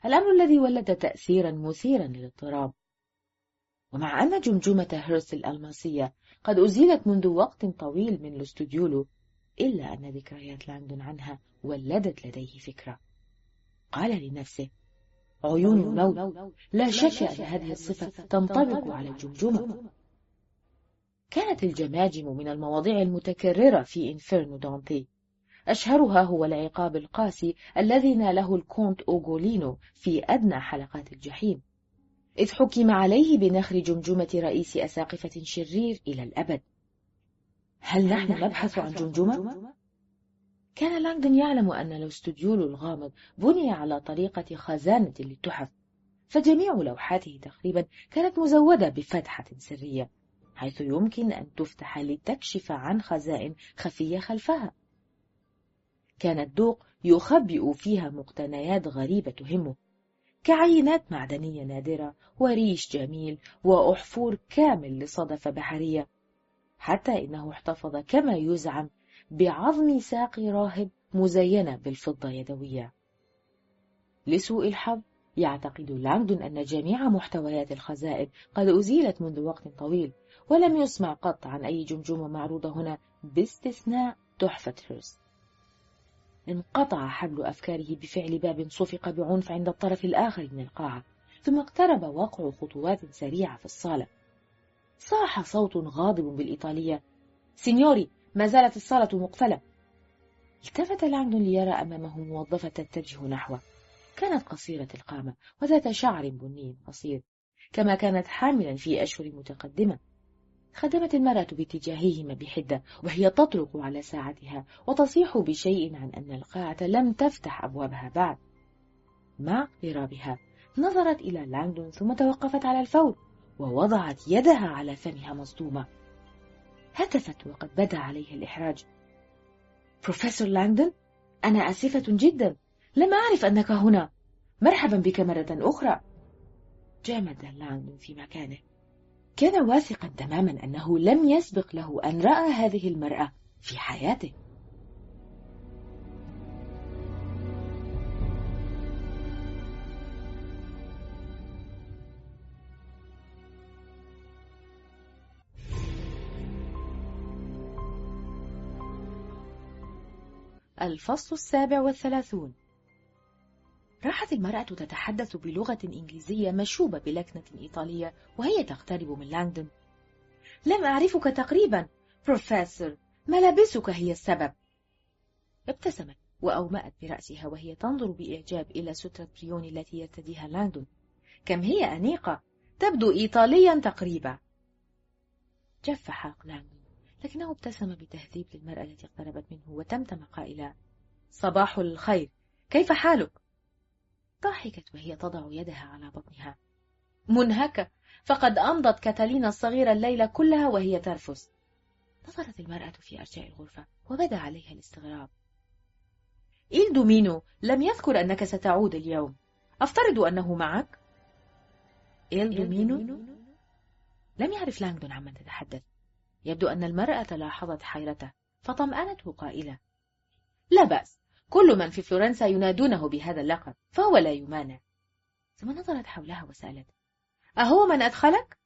الأمر الذي ولد تأثيرا مثيرا للاضطراب. ومع أن جمجمة هيرست الألماسية قد أزيلت منذ وقت طويل من الاستوديولو، إلا أن ذكريات لانغدون عنها ولدت لديه فكرة. قال لنفسه: عيون نول، لا شك أن هذه الصفة تنطبق على الجمجمة. كانت الجماجم من المواضيع المتكررة في إنفيرنو دانتي، أشهرها هو العقاب القاسي الذي ناله الكونت أوغولينو في أدنى حلقات الجحيم، إذ حكم عليه بنخر جمجمة رئيس أساقفة شرير إلى الأبد. هل نحن نبحث عن جمجمة؟ كان لانغدون يعلم أن الاستوديول الغامض بني على طريقة خزانة للتحف، فجميع لوحاته تقريبا كانت مزودة بفتحة سرية، حيث يمكن أن تفتح لتكشف عن خزائن خفية خلفها. كان الدوق يخبئ فيها مقتنيات غريبة تهمه، كعينات معدنية نادرة وريش جميل وأحفور كامل لصدفة بحرية، حتى إنه احتفظ كما يزعم بعظم ساق راهب مزينة بالفضة يدوية. لسوء الحظ يعتقد لانغدون أن جميع محتويات الخزائن قد أزيلت منذ وقت طويل، ولم يسمع قط عن أي جمجمة معروضة هنا باستثناء تحفة هيرست. انقطع حبل أفكاره بفعل باب صفق بعنف عند الطرف الآخر من القاعة، ثم اقترب وقع خطوات سريعة في الصالة. صاح صوت غاضب بالإيطالية: سينيوري، ما زالت الصالة مقفلة. التفت لانغدون ليرى أمامه موظفة تتجه نحوه. كانت قصيرة القامة وذات شعر بني قصير، كما كانت حاملا في أشهر متقدمة. خدمت المرأة باتجاههما بحدة وهي تطرق على ساعتها وتصيح بشيء عن أن القاعة لم تفتح أبوابها بعد. مع اقترابها نظرت إلى لانغدون ثم توقفت على الفور ووضعت يدها على فمها مصدومة. هتفت وقد بدا عليها الإحراج: بروفيسور لانغدون، أنا آسفة جدا، لم أعرف أنك هنا. مرحبا بك مرة أخرى. جامد لانغدون في مكانه. كان واثقا تماما أنه لم يسبق له أن رأى هذه المرأة في حياته. الفصل 37. راحت المرأة تتحدث بلغة إنجليزية مشوبة بلكنة إيطالية وهي تقترب من لانغدون. لم أعرفك تقريبا بروفيسور، ملابسك هي السبب. ابتسمت وأومأت برأسها وهي تنظر بإعجاب إلى سترة بريوني التي يرتديها لانغدون. كم هي أنيقة، تبدو إيطاليا تقريبا. جف حلق لانغدون، لكنه ابتسم بتهذيب للمرأة التي اقتربت منه وتمتم قائلا: صباح الخير، كيف حالك؟ ضحكت وهي تضع يدها على بطنها. منهكة، فقد أمضت كاتالينا الصغيرة الليلة كلها وهي ترفس. نظرت المرأة في أرجاء الغرفة وبدا عليها الاستغراب. إل دومينو لم يذكر أنك ستعود اليوم، أفترض أنه معك؟ إل دومينو؟ لم يعرف لانغدون عمن تتحدث. يبدو أن المرأة لاحظت حيرته فطمأنته قائلة: لا بأس، كل من في فلورنسا ينادونه بهذا اللقب، فهو لا يمانع. ثم نظرت حولها وسألت: أهو من أدخلك؟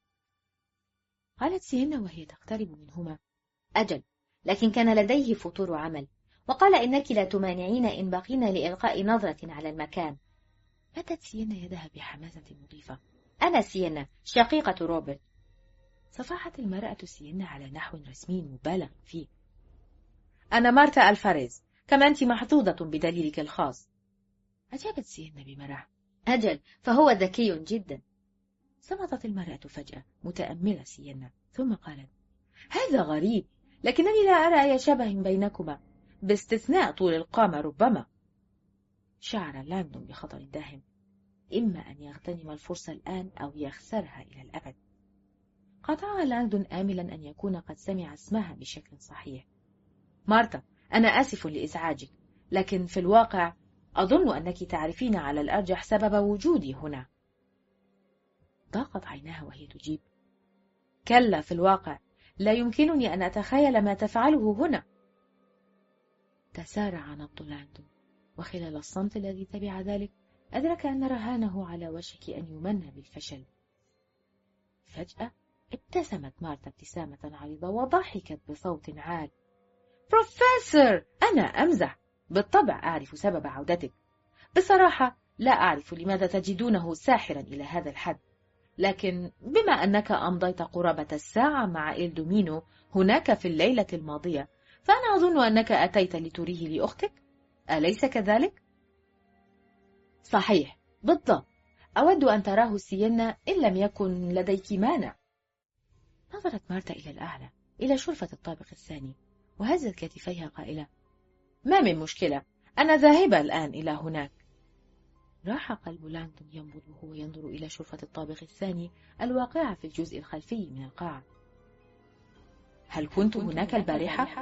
قالت سينا وهي تقترب منهما: أجل، لكن كان لديه فطور عمل، وقال إنك لا تمانعين إن بقينا لإلقاء نظرة على المكان. مدت سينا يدها بحماسة مضيفة: أنا سينا، شقيقة روبرت. صفحت المرأة سينا على نحو رسمي مبالغ فيه: أنا مارتا ألفاريز، كما أنت محظوظة بدليلك الخاص. أجابت سينا بمرح: أجل، فهو ذكي جدا. صمتت المرأة فجأة متأملة سينا، ثم قالت: هذا غريب، لكنني لا أرى أي شبه بينكما، باستثناء طول القامة ربما. شعر لانغدون بخطر داهم، إما أن يغتنم الفرصة الآن أو يخسرها إلى الأبد. قطعها لانغدون آملا أن يكون قد سمع اسمها بشكل صحيح: مارتا، أنا آسف لإزعاجك، لكن في الواقع أظن أنك تعرفين على الأرجح سبب وجودي هنا. ضاقت عيناها وهي تجيب: كلا، في الواقع لا يمكنني أن أتخيل ما تفعله هنا. تسارع نبض لانغدون، وخلال الصمت الذي تبع ذلك أدرك أن رهانه على وشك أن يمنى بالفشل. فجأة ابتسمت مارتا ابتسامة عريضة وضحكت بصوت عال. بروفيسور، أنا أمزح، بالطبع أعرف سبب عودتك. بصراحة لا أعرف لماذا تجدونه ساحرا إلى هذا الحد، لكن بما أنك أمضيت قرابة الساعة مع إلدومينو هناك في الليلة الماضية، فأنا أظن أنك أتيت لتريه لأختك، أليس كذلك؟ صحيح، بالضبط. أود أن تراه سينا إن لم يكن لديك مانع. نظرت مارتا إلى الأعلى، إلى شرفة الطابق الثاني، وهزت كتفيها قائلة: ما من مشكلة، أنا ذاهبة الآن إلى هناك. راح قلب لانغدون ينبض وهو ينظر إلى شرفة الطابق الثاني الواقعة في الجزء الخلفي من القاعة. هل كنت هناك البارحة؟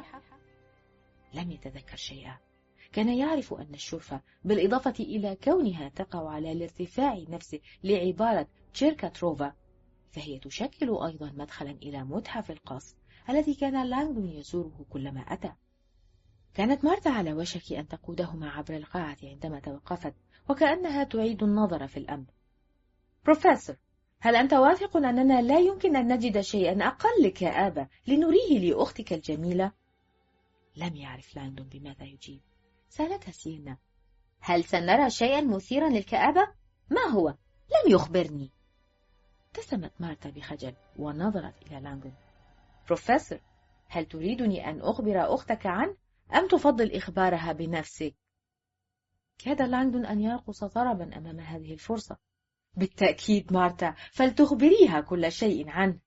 لم يتذكر شيئا. كان يعرف أن الشرفة بالإضافة إلى كونها تقع على الارتفاع نفسه لعبارة تشيركاتروفا، فهي تشكل أيضا مدخلا إلى متحف القصر الذي كان لانغدون يزوره كلما أتى. كانت مارتا على وشك أن تقودهما عبر القاعة عندما توقفت، وكأنها تعيد النظر في الأمر. بروفيسور، هل أنت واثق أننا لا يمكن أن نجد شيئا أقل كآبة لنريه لأختك الجميلة؟ لم يعرف لانغدون بماذا يجيب. سألتها سينا: هل سنرى شيئا مثيرا للكآبة؟ ما هو؟ لم يخبرني. ابتسمت مارتا بخجل ونظرت إلى لانغدون. بروفيسور، هل تريدني أن أخبر أختك عنه أم تفضل إخبارها بنفسك؟ كاد لانغدون أن يرقص طربا أمام هذه الفرصة. بالتأكيد مارتا، فلتخبريها كل شيء عنه.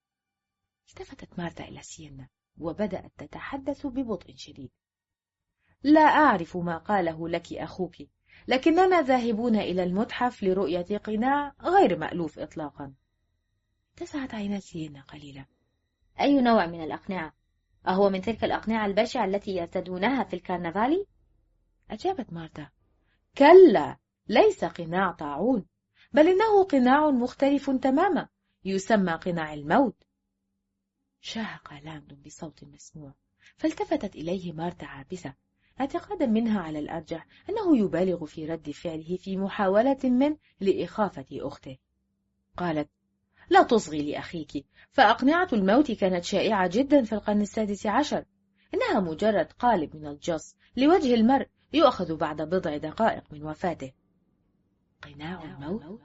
التفتت مارتا إلى سينا وبدأت تتحدث ببطء شديد. لا أعرف ما قاله لك أخوك، لكننا ذاهبون إلى المتحف لرؤية قناع غير مألوف إطلاقا. اتسعت عينا سينا قليلا. أي نوع من الأقنعة؟ أهو من تلك الأقنعة البشعة التي يرتدونها في الكرنفالي؟ أجابت مارتا: كلا، ليس قناع طاعون، بل إنه قناع مختلف تماما، يسمى قناع الموت. شاهق لانغدون بصوت مسموع، فالتفتت إليه مارتا عابسة، اعتقادا منها على الأرجح أنه يبالغ في رد فعله في محاولة من لإخافة أخته. قالت: لا تصغي لأخيك، فأقنعة الموت كانت شائعة جدا في القرن ال16، إنها مجرد قالب من الجص لوجه المرء يؤخذ بعد بضع دقائق من وفاته. قناع الموت؟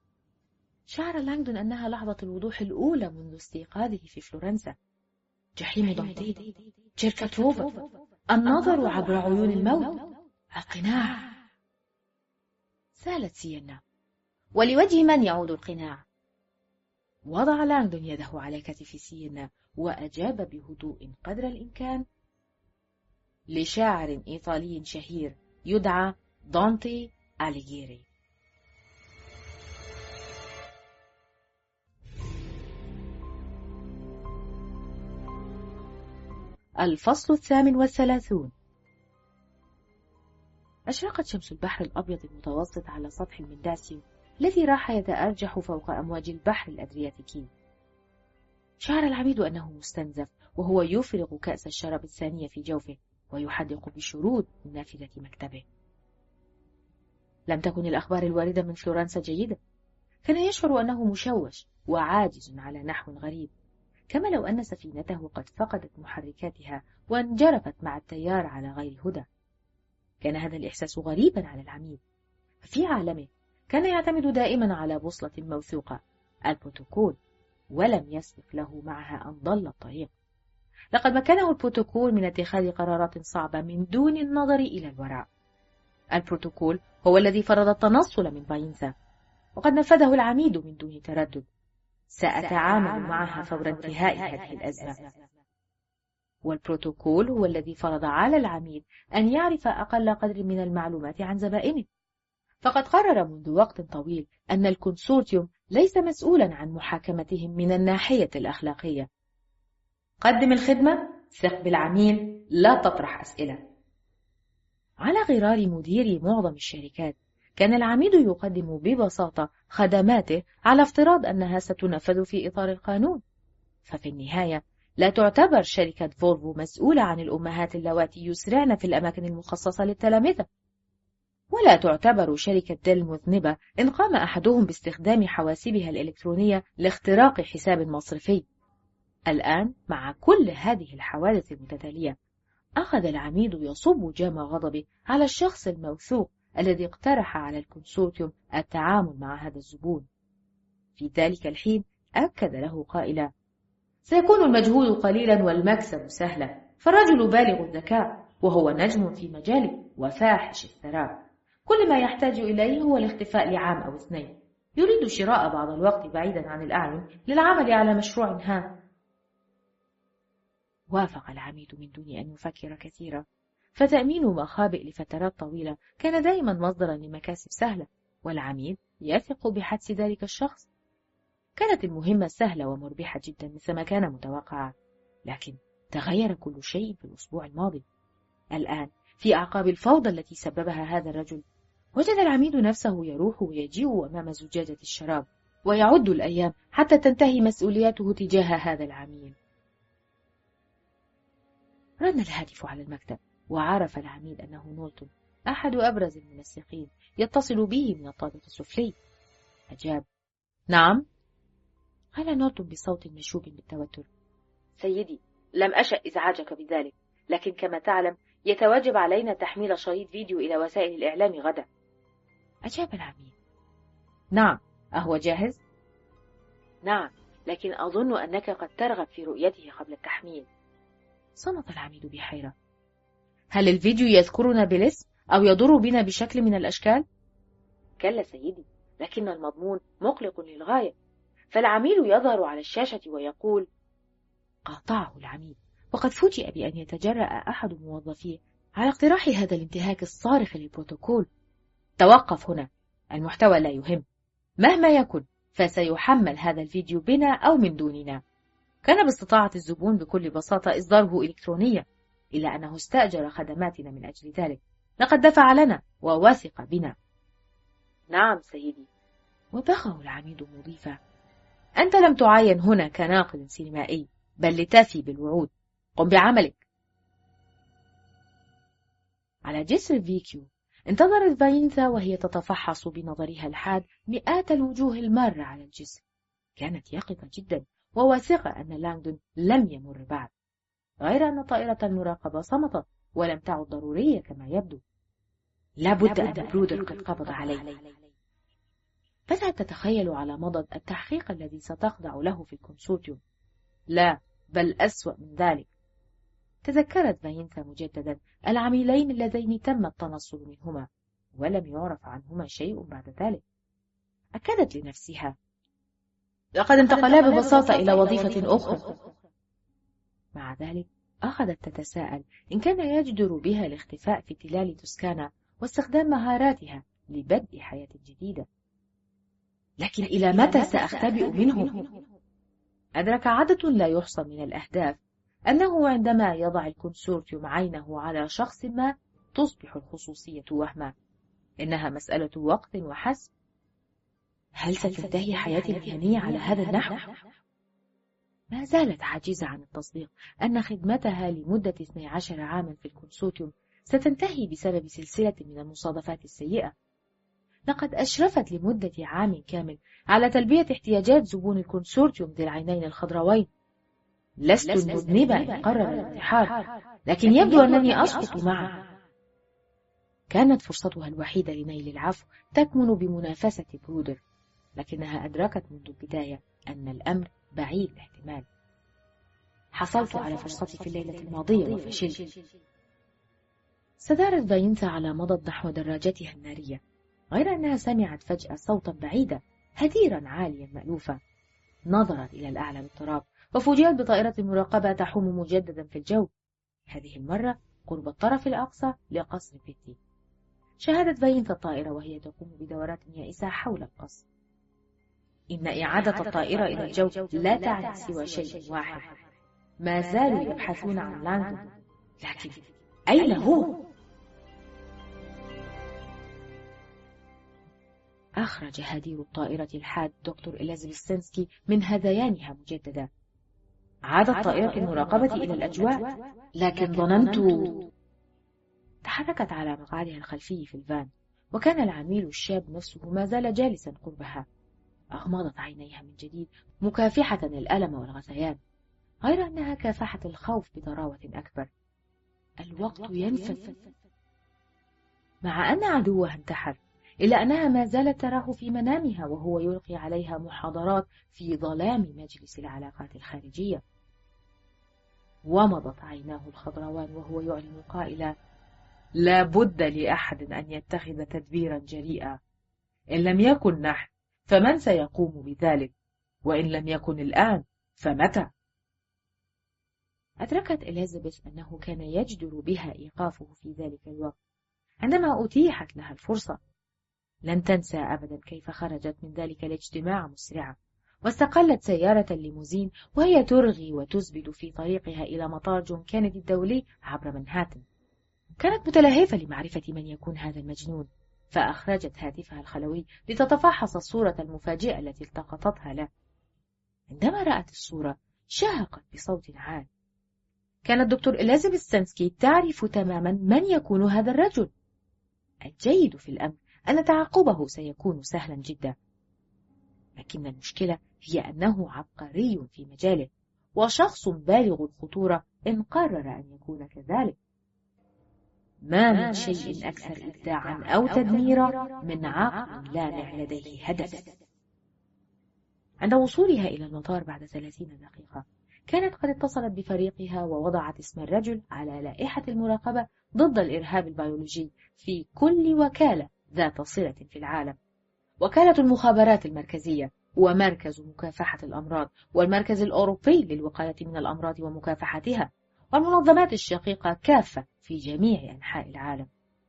شعر لانغدون أنها لحظة الوضوح الأولى منذ استيقاظه في فلورنسا. جحيم دانتي، تشيركاتروفا، النظر عبر عيون الموت، القناع. سالت سينا: ولوجه من يعود القناع؟ وضع لانغدون يده على كتف سينا وأجاب بهدوء قدر الإمكان: لشاعر إيطالي شهير يدعى دانتي أليغيري. الفصل 38. أشرقت شمس البحر الأبيض المتوسط على سطح المنداسيوم الذي راح يتأرجح فوق أمواج البحر الأدرياتيكي. شعر العميد أنه مستنزف وهو يفرغ كأس الشراب الثانية في جوفه ويحدق بشرود من نافذة مكتبه. لم تكن الأخبار الواردة من فلورنسا جيدة. كان يشعر أنه مشوش وعاجز على نحو غريب، كما لو أن سفينته قد فقدت محركاتها وانجرفت مع التيار على غير هدى. كان هذا الإحساس غريبا على العميد. في عالمه كان يعتمد دائما على بوصلة موثوقة، البروتوكول، ولم يسبق له معها أن ضل الطريق. لقد مكنه البروتوكول من اتخاذ قرارات صعبة من دون النظر إلى الوراء. البروتوكول هو الذي فرض التنصل من باينزا، وقد نفذه العميد من دون تردد. سأتعامل معها فور انتهاء هذه الأزمة. والبروتوكول هو الذي فرض على العميد أن يعرف أقل قدر من المعلومات عن زبائنه. فقد قرر منذ وقت طويل أن الكونسورتيوم ليس مسؤولا عن محاكمتهم من الناحية الأخلاقية. قدم الخدمة، ثق بالعميل، لا تطرح أسئلة. على غرار مدير معظم الشركات، كان العميد يقدم ببساطة خدماته على افتراض أنها ستنفذ في إطار القانون. ففي النهاية لا تعتبر شركة فولفو مسؤولة عن الأمهات اللواتي يسرعن في الأماكن المخصصة للتلامذة. ولا تعتبر شركة ديل مذنبة إن قام أحدهم باستخدام حواسيبها الإلكترونية لاختراق حساب مصرفي. الآن مع كل هذه الحوادث المتتالية أخذ العميد يصب جام غضبه على الشخص الموثوق الذي اقترح على الكونسورتيوم التعامل مع هذا الزبون. في ذلك الحين أكد له قائلا: سيكون المجهود قليلا والمكسب سهلا، فالرجل بالغ الذكاء وهو نجم في مجاله وفاحش الثراء، كل ما يحتاج إليه هو الاختفاء لعام أو اثنين، يريد شراء بعض الوقت بعيدا عن الأعين للعمل على مشروع هام. وافق العميد من دون أن يفكر كثيرا، فتأمين مخابئ لفترات طويلة كان دائما مصدرا لمكاسب سهلة، والعميد يثق بحدس ذلك الشخص. كانت المهمة سهلة ومربحة جدا مثل ما كان متوقعا، لكن تغير كل شيء في الأسبوع الماضي. الآن في أعقاب الفوضى التي سببها هذا الرجل، وجد العميد نفسه يروح ويجيء أمام زجاجة الشراب، ويعد الأيام حتى تنتهي مسؤولياته تجاه هذا العميل. رن الهاتف على المكتب، وعرف العميد أنه نولتون، أحد أبرز المنسقين، يتصل به من الطابق السفلي. أجاب: نعم. قال نولتون بصوت مشوب بالتوتر: سيدي، لم أشأ إزعاجك بذلك، لكن كما تعلم يتواجب علينا تحميل شريط فيديو إلى وسائل الإعلام غدا. أجاب العميد: نعم، أهو جاهز؟ نعم، لكن أظن أنك قد ترغب في رؤيته قبل التحميل. صمت العميد بحيرة. هل الفيديو يذكرنا بالاسم أو يضر بنا بشكل من الأشكال؟ كلا سيدي، لكن المضمون مقلق للغاية. فالعميل يظهر على الشاشة ويقول. قاطعه العميد، وقد فوجئ بأن يتجرأ أحد موظفيه على اقتراح هذا الانتهاك الصارخ للبروتوكول. توقف هنا، المحتوى لا يهم، مهما يكن فسيحمل هذا الفيديو بنا أو من دوننا. كان باستطاعة الزبون بكل بساطة إصداره إلكترونيا، إلا أنه استأجر خدماتنا من أجل ذلك، لقد دفع لنا ووثق بنا. نعم سيدي. وبخه العميد مضيفا: أنت لم تعين هنا كناقد سينمائي، بل لتفي بالوعود، قم بعملك. على جسر فيكيو انتظرت فاينثا وهي تتفحص بنظرها الحاد مئات الوجوه المارة على الجسر. كانت يقظة جدا وواثقة أن لانغدون لم يمر بعد، غير أن طائرة المراقبة صمتت ولم تعد ضرورية كما يبدو. لابد أن برودر قد قبض عليه. بدأت تتخيل على مضض التحقيق الذي ستخضع له في الكونسورتيوم. لا، بل أسوأ من ذلك. تذكرت فاينثا مجددا العميلين اللذين تم التنصل منهما ولم يعرف عنهما شيء بعد ذلك. أكدت لنفسها: لقد انتقلا ببساطة إلى وظيفة أخرى. مع ذلك أخذت تتساءل إن كان يجدر بها الاختفاء في تلال توسكانا واستخدام مهاراتها لبدء حياة جديدة. لكن إلى متى سأختبئ منهم؟ أدرك عدد لا يحصى من الأهداف أنه عندما يضع الكونسورتيوم عينه على شخص ما تصبح الخصوصية وهما، إنها مسألة وقت وحسب. هل ستنتهي حياتي المهنية على هذا النحو؟ ما زالت عاجزة عن التصديق أن خدمتها لمدة 12 عاما في الكونسورتيوم ستنتهي بسبب سلسلة من المصادفات السيئة. لقد أشرفت لمدة عام كامل على تلبية احتياجات زبون الكونسورتيوم ذي العينين الخضروين. لست المذنبة إن قرر الانتحار، لكن يبدو أنني أسقط معه. كانت فرصتها الوحيدة لنيل العفو تكمن بمنافسة برودر، لكنها أدركت منذ البداية أن الأمر بعيد الاحتمال. حصلت على فرصتي في الليلة الماضية وفشلت. استدارت فاينثا على مضض نحو دراجتها النارية، غير أنها سمعت فجأة صوتا بعيدا هديرا عاليا مألوفا. نظرت إلى الأعلى بالتراب وفوجئت بطائرة المراقبة تحوم مجددا في الجو، هذه المرة قرب الطرف الأقصى لقصر بيتي. شاهدت فاينثا الطائرة وهي تقوم بدورات يائسة حول القصر. إن إعادة الطائرة إلى الجو لا تعني سوى شيء واحد: ما زالوا يبحثون عن لانغدون، لكن أين هو؟ أخرج هدير الطائرة الحاد دكتور إليزابيث من هذيانها مجددا. عادت طائرة المراقبة إلى الأجواء، لكن ظننت. تحركت على مقعدها الخلفي في الفان وكان العميل الشاب نفسه ما زال جالسا قربها. أغمضت عينيها من جديد مكافحة الألم والغثيان، غير أنها كافحت الخوف بضراوة أكبر. الوقت ينفذ، مع أن عدوها انتحر، إلا أنها ما زالت تراه في منامها وهو يلقي عليها محاضرات في ظلام مجلس العلاقات الخارجية. ومضت عيناه الخضروان وهو يعلن قائلا: لا بد لأحد أن يتخذ تدبيرا جريئا، إن لم يكن نحن فمن سيقوم بذلك؟ وإن لم يكن الآن فمتى؟ أدركت إليزابيث أنه كان يجدر بها إيقافه في ذلك الوقت عندما أتيحت لها الفرصة. لن تنسى أبدا كيف خرجت من ذلك الاجتماع مسرعة، واستقلت سيارة الليموزين وهي ترغي وتزبد في طريقها إلى مطار جون كينيدي الدولي عبر منهاتن. كانت متلهفة لمعرفة من يكون هذا المجنون، فأخرجت هاتفها الخلوي لتتفحص الصورة المفاجئة التي التقطتها له. عندما رأت الصورة شهقت بصوت عال. كانت دكتور إليزابيث ستانسكي تعرف تماما من يكون هذا الرجل. الجيد في الأمر أن تعقبه سيكون سهلا جدا، لكن المشكلة هي أنه عبقري في مجاله وشخص بالغ الخطورة إن قرر أن يكون كذلك. ما من شيء أكثر إبداعا أو تدميرا من عقل لامع لديه هدف. عند وصولها إلى المطار بعد 30 دقيقة كانت قد اتصلت بفريقها ووضعت اسم الرجل على لائحة المراقبة ضد الإرهاب البيولوجي في كل وكالة ذات صلة في العالم: وكالة المخابرات المركزية، ومركز مكافحة الأمراض، والمركز الأوروبي للوقاية من الأمراض ومكافحتها، والمنظمات الشقيقة كافة في جميع أنحاء العالم.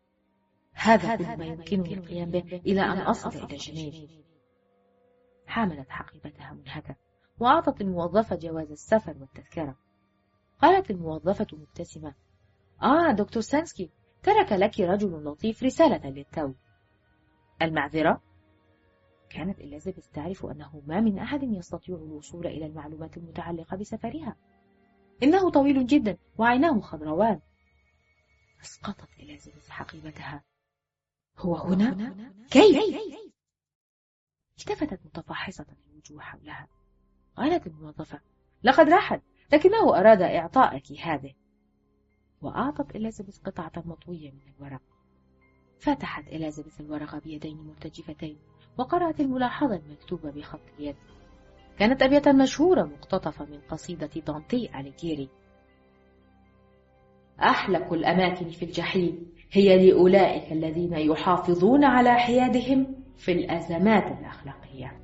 هذا كل ما يمكنني القيام به إلى أن أصل إلى جنيف. حاملت حقيبتها منهكة وأعطت الموظفة جواز السفر والتذكرة. قالت الموظفة مبتسمة: دكتور سانسكي، ترك لك رجل لطيف رسالة للتو. المعذرة؟ كانت إليزابيث تعرف أنه ما من أحد يستطيع الوصول إلى المعلومات المتعلقة بسفرها. إنه طويل جدا وعيناه خضروان. أسقطت إليزابيث حقيبتها. هو هنا؟ كيف؟ التفتت متفحصة الوجوه حولها. قالت الموظفة: لقد رحل، لكنه أراد إعطائك هذه. وأعطت إليزابيث قطعة مطوية من الورق. فتحت إليزابيث الورقة بيدين مرتجفتين وقرأت الملاحظة المكتوبة بخط اليد. كانت أبية مشهورة مقتطفة من قصيدة دانتي أليغيري: أحلك الأماكن في الجحيم هي لأولئك الذين يحافظون على حيادهم في الأزمات الأخلاقية.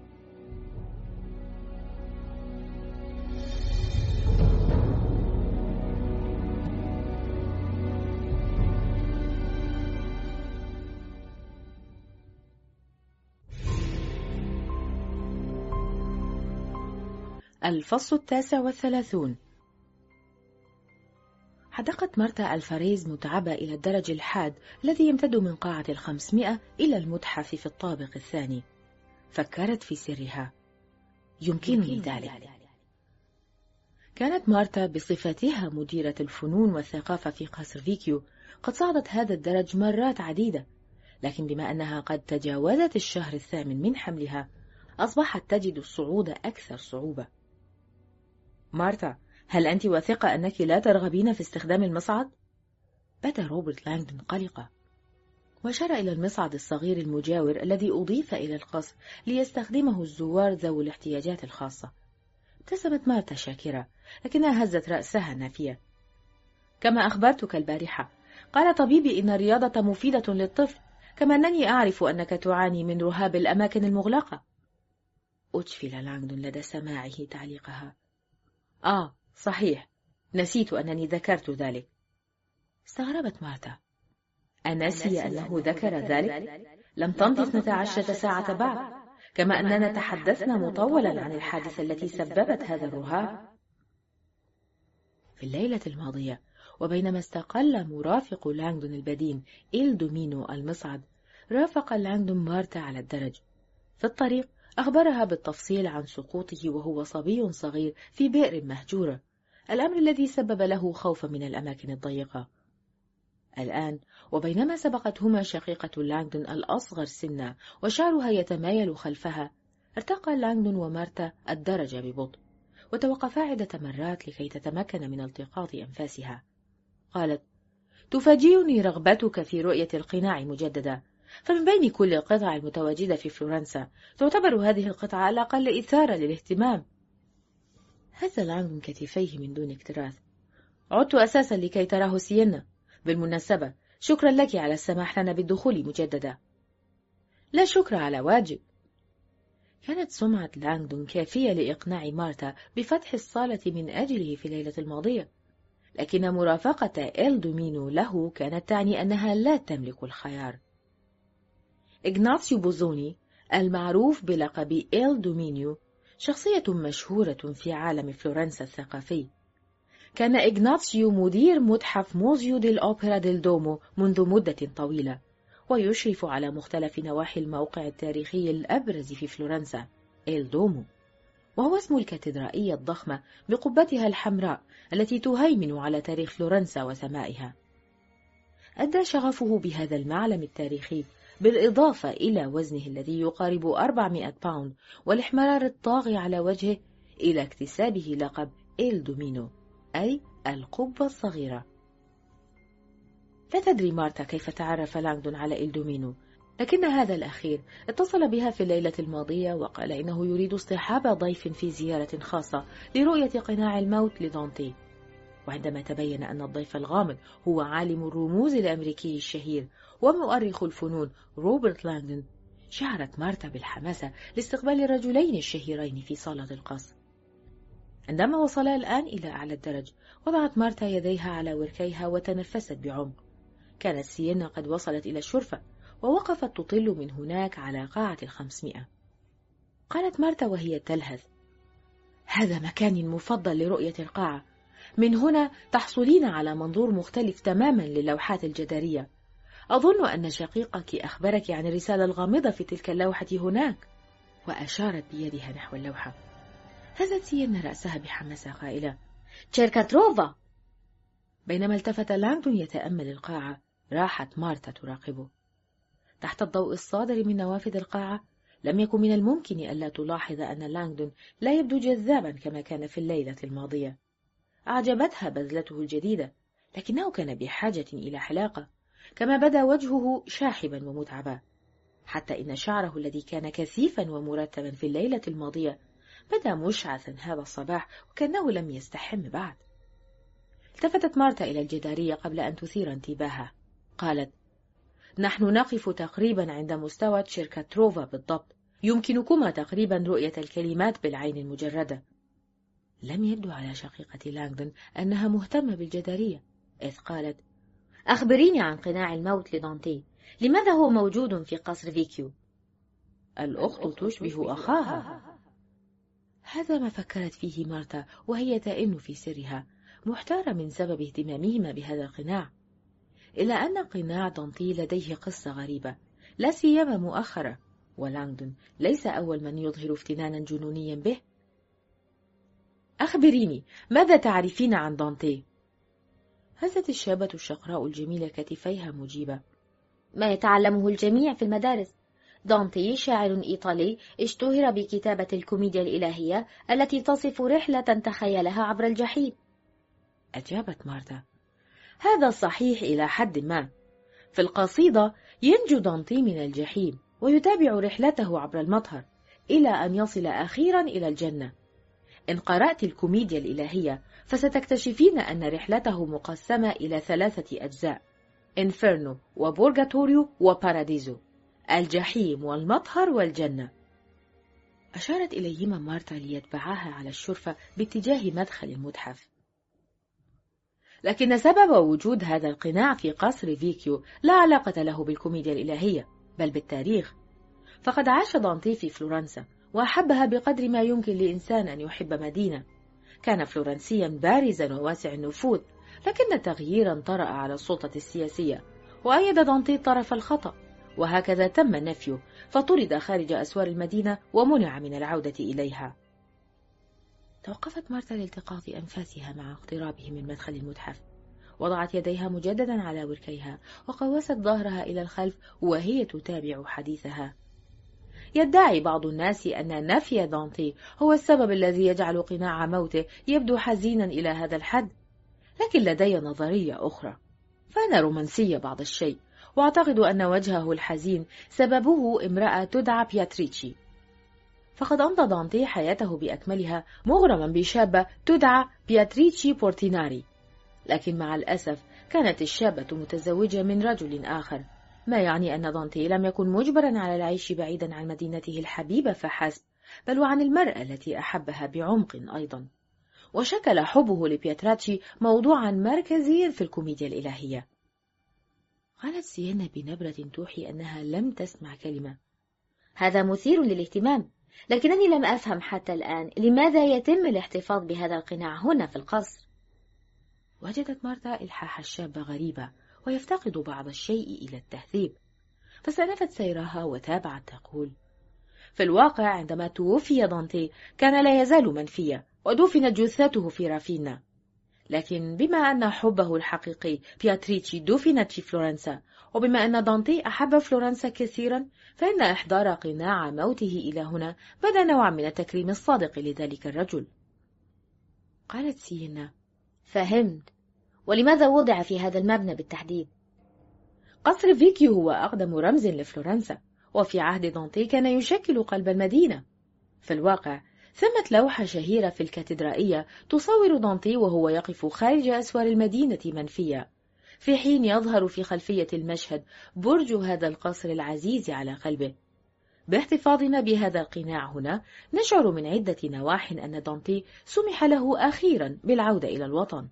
الفصل 39. حدقت مارتا الفاريز متعبة إلى الدرج الحاد الذي يمتد من قاعة 500 إلى المتحف في الطابق الثاني. فكرت في سرها: يمكنني ذلك. كانت مارتا بصفتها مديرة الفنون والثقافة في قصر فيكيو قد صعدت هذا الدرج مرات عديدة، لكن بما أنها قد تجاوزت الشهر الثامن من حملها أصبحت تجد الصعود أكثر صعوبة. مارتا، هل أنت واثقة أنك لا ترغبين في استخدام المصعد؟ بدا روبرت لانغدون قلقا، وأشار إلى المصعد الصغير المجاور الذي أضيف إلى القصر ليستخدمه الزوار ذوي الاحتياجات الخاصة. ابتسمت مارتا شاكرة، لكنها هزت رأسها نافية. كما أخبرتك البارحة، قال طبيبي إن الرياضة مفيدة للطفل، كما أنني أعرف أنك تعاني من رهاب الأماكن المغلقة. أجفل لانغدون لدى سماعه تعليقها. صحيح، نسيت أنني ذكرت ذلك. استغربت مارتا. أنسي أنه ذكر ذلك؟ لم تمض 12 ساعة بعد، كما أننا تحدثنا مطولا عن الحادثة التي سببت هذا الرهاب. في الليلة الماضية، وبينما استقل مرافق لانغدون البدين إل دومينو المصعد، رافق لانغدون مارتا على الدرج. في الطريق أخبرها بالتفصيل عن سقوطه وهو صبي صغير في بئر مهجورة، الأمر الذي سبب له خوفا من الأماكن الضيقة. الآن وبينما سبقتهما شقيقة لانغدون الأصغر سنا وشعرها يتمايل خلفها، ارتقى لانغدون ومارتا الدرج ببطء، وتوقفا عدة مرات لكي تتمكن من التقاط أنفاسها. قالت: تفاجئني رغبتك في رؤية القناع مجددا، فمن بين كل القطع المتواجدة في فلورنسا تعتبر هذه القطعة الأقل إثارة للاهتمام. هز لانغدون كتفيه من دون اكتراث. عدت أساسا لكي تراه سيينا. بالمناسبة، شكرا لك على السماح لنا بالدخول مجددا. لا شكر على واجب. كانت سمعة لانغدون كافية لإقناع مارتا بفتح الصالة من أجله في الليلة الماضية، لكن مرافقة إل دومينو له كانت تعني أنها لا تملك الخيار. إغناطيو بوزوني المعروف بلقب إل دومينيو شخصية مشهورة في عالم فلورنسا الثقافي. كان إغناطيو مدير متحف موزيو ديل أوبرا ديل دومو منذ مدة طويلة، ويشرف على مختلف نواحي الموقع التاريخي الأبرز في فلورنسا إل دومو، وهو اسم الكاتدرائية الضخمة بقبتها الحمراء التي تهيمن على تاريخ فلورنسا وسمائها. أدى شغفه بهذا المعلم التاريخي بالإضافة إلى وزنه الذي يقارب 400 باوند والاحمرار الطاغي على وجهه إلى اكتسابه لقب إل دومينو، أي القبة الصغيرة. لا تدري مارتا كيف تعرف لانغدون على إل دومينو، لكن هذا الأخير اتصل بها في الليلة الماضية وقال إنه يريد اصطحاب ضيف في زيارة خاصة لرؤية قناع الموت لدانتي. وعندما تبين أن الضيف الغامض هو عالم الرموز الأمريكي الشهير ومؤرخ الفنون روبرت لانغدون، شعرت مارتا بالحماسة لاستقبال الرجلين الشهيرين في صالة القصر. عندما وصلا الآن إلى أعلى الدرج، وضعت مارتا يديها على وركيها وتنفست بعمق. كانت سيينا قد وصلت إلى الشرفة ووقفت تطل من هناك على قاعة 500. قالت مارتا وهي تلهث: هذا مكاني المفضل لرؤية القاعة. من هنا تحصلين على منظور مختلف تماما للوحات الجدارية. أظن أن شقيقك أخبرك عن الرسالة الغامضة في تلك اللوحة هناك. وأشارت بيدها نحو اللوحة. هزت سيينا رأسها بحماسة قائلة: تشيركاتروفا. بينما التفت لانغدون يتأمل القاعة، راحت مارتا تراقبه. تحت الضوء الصادر من نوافذ القاعة لم يكن من الممكن ألا تلاحظ أن لانغدون لا يبدو جذابا كما كان في الليلة الماضية. أعجبتها بذلته الجديدة، لكنه كان بحاجة إلى حلاقة، كما بدا وجهه شاحبا ومتعبا، حتى إن شعره الذي كان كثيفا ومرتبا في الليلة الماضية بدا مشعثا هذا الصباح وكأنه لم يستحم بعد. التفتت مارتا إلى الجدارية قبل أن تثير انتباهها. قالت: نحن نقف تقريبا عند مستوى تشيركاتروفا بالضبط، يمكنكما تقريبا رؤية الكلمات بالعين المجردة. لم يبدو على شقيقة لانغدون أنها مهتمة بالجدارية، إذ قالت: أخبريني عن قناع الموت لدانتي، لماذا هو موجود في قصر فيكيو؟ الأخت تشبه أخاها. هذا ما فكرت فيه مارتا وهي تئن في سرها، محتارة من سبب اهتمامهما بهذا القناع، إلا أن قناع دانتي لديه قصة غريبة، لا سيما مؤخرة، ولانغدون ليس أول من يظهر افتنانا جنونيا به. أخبريني، ماذا تعرفين عن دانتي؟ هزت الشابة الشقراء الجميلة كتفيها مجيبة: ما يتعلمه الجميع في المدارس. دانتي شاعر إيطالي اشتهر بكتابة الكوميديا الإلهية التي تصف رحلة تخيلها عبر الجحيم. أجابت مارتا: هذا صحيح إلى حد ما. في القصيدة ينجو دانتي من الجحيم ويتابع رحلته عبر المطهر إلى أن يصل أخيرا إلى الجنة. إن قرأت الكوميديا الإلهية فستكتشفين أن رحلته مقسمة إلى 3 أجزاء: إنفيرنو وبورغاتوريو وباراديزو، الجحيم والمطهر والجنة. أشارت إليهما مارتا ليتبعاها على الشرفة باتجاه مدخل المتحف. لكن سبب وجود هذا القناع في قصر فيكيو لا علاقة له بالكوميديا الإلهية، بل بالتاريخ. فقد عاش دانتي في فلورنسا وأحبها بقدر ما يمكن لإنسان أن يحب مدينة. كان فلورنسيا بارزا وواسع النفوذ، لكن تغييرا طرأ على السلطة السياسية وأيد دانتي طرف الخطأ، وهكذا تم نفيه، فطرد خارج أسوار المدينة ومنع من العودة إليها. توقفت مارتا لالتقاط أنفاسها مع اقترابه من مدخل المتحف، وضعت يديها مجددا على وركيها وقوست ظهرها إلى الخلف وهي تتابع حديثها. يدعي بعض الناس أن نفي دانتي هو السبب الذي يجعل قناع موته يبدو حزينا إلى هذا الحد، لكن لدي نظرية أخرى، فأنا رومانسية بعض الشيء، وأعتقد أن وجهه الحزين سببه امرأة تدعى بياتريتشي. فقد أمضى دانتي حياته بأكملها مغرما بشابة تدعى بياتريتشي بورتيناري، لكن مع الأسف كانت الشابة متزوجة من رجل آخر، ما يعني أن دانتي لم يكن مجبرا على العيش بعيدا عن مدينته الحبيبة فحسب، بل وعن المرأة التي أحبها بعمق أيضا. وشكل حبه لبياتراتشي موضوعا مركزيا في الكوميديا الإلهية. قالت سيينا بنبرة توحي أنها لم تسمع كلمة. هذا مثير للاهتمام، لكنني لم أفهم حتى الآن لماذا يتم الاحتفاظ بهذا القناع هنا في القصر. وجدت مارتا إلحاح الشابة غريبة ويفتقد بعض الشيء إلى التهذيب، فاستأنفت سيرها وتابعت تقول: في الواقع عندما توفي دانتي كان لا يزال منفيا، ودفنت جثته في رافينا، لكن بما أن حبه الحقيقي بياتريتشي دفنت في فلورنسا، وبما أن دانتي أحب فلورنسا كثيرا، فإن إحضار قناع موته إلى هنا بدا نوعا من التكريم الصادق لذلك الرجل. قالت سيينا: فهمت. ولماذا وضع في هذا المبنى بالتحديد؟ قصر فيكيو هو أقدم رمز لفلورنسا، وفي عهد دانتي كان يشكل قلب المدينة. في الواقع ثمة لوحة شهيرة في الكاتدرائية تصور دانتي وهو يقف خارج أسوار المدينة منفية، في حين يظهر في خلفية المشهد برج هذا القصر العزيز على قلبه. باحتفاظنا بهذا القناع هنا نشعر من عدة نواح أن دانتي سمح له أخيرا بالعودة إلى الوطن.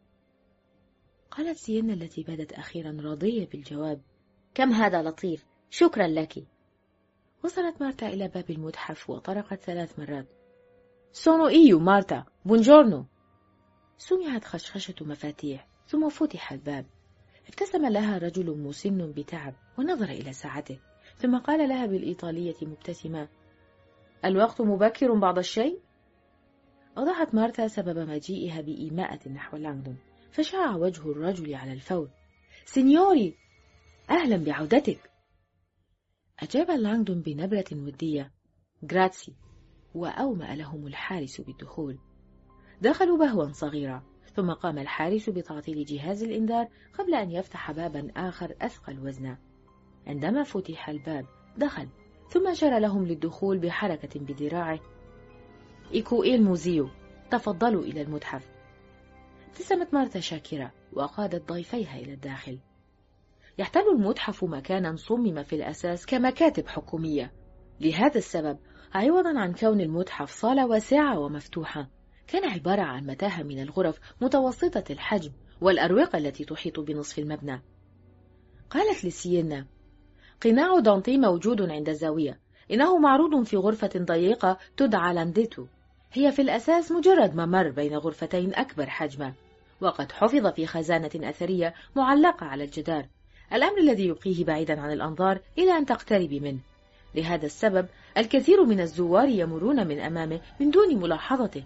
قالت سيينا التي بدت أخيرا راضية بالجواب: كم هذا لطيف، شكرا لك. وصلت مارتا إلى باب المتحف وطرقت 3 مرات. سونو إيو مارتا، بونجورنو. سمعت خشخشة مفاتيح، ثم فتح الباب. ابتسم لها رجل مسن بتعب ونظر إلى ساعته، ثم قال لها بالإيطالية مبتسمة: الوقت مبكر بعض الشيء؟ أوضحت مارتا سبب مجيئها بإيماءة نحو لانغدون، فشاع وجه الرجل على الفور: سينيوري، أهلا بعودتك. أجاب لانغدون بنبرة ودية: جراتسي، وأومأ لهم الحارس بالدخول. دخلوا بهوا صغيرا، ثم قام الحارس بتعطيل جهاز الإنذار قبل أن يفتح بابا آخر أثقل وزنا. عندما فتح الباب دخل، ثم أشار لهم للدخول بحركة بذراعه: إيكو إيه الموزيو، تفضلوا إلى المتحف. ابتسمت مارتا شاكرة وقادت ضيفيها إلى الداخل. يحتل المتحف مكانا صمم في الأساس كمكاتب حكومية. لهذا السبب، عوضا عن كون المتحف صالة واسعة ومفتوحة، كان عبارة عن متاهة من الغرف متوسطة الحجم والأروقة التي تحيط بنصف المبنى. قالت لسيينا: قناع دانتي موجود عند الزاوية، إنه معروض في غرفة ضيقة تدعى لانديتو، هي في الأساس مجرد ممر بين غرفتين أكبر حجما، وقد حفظ في خزانة أثرية معلقة على الجدار، الأمر الذي يبقيه بعيدا عن الأنظار إلى أن تقترب منه. لهذا السبب الكثير من الزوار يمرون من أمامه من دون ملاحظته.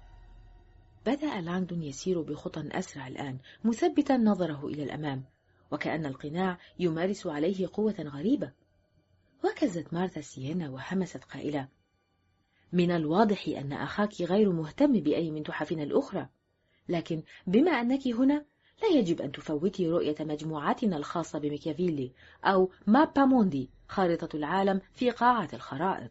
بدأ لانغدون يسير بخطى أسرع الآن، مثبتا نظره إلى الأمام، وكأن القناع يمارس عليه قوة غريبة. وكزت مارتا سيينا وهمست قائلة: من الواضح أن أخاك غير مهتم بأي من تحفنا الأخرى، لكن بما أنك هنا لا يجب أن تفوتي رؤية مجموعتنا الخاصة بميكافيلي أو مابا موندي، خارطة العالم في قاعة الخرائط.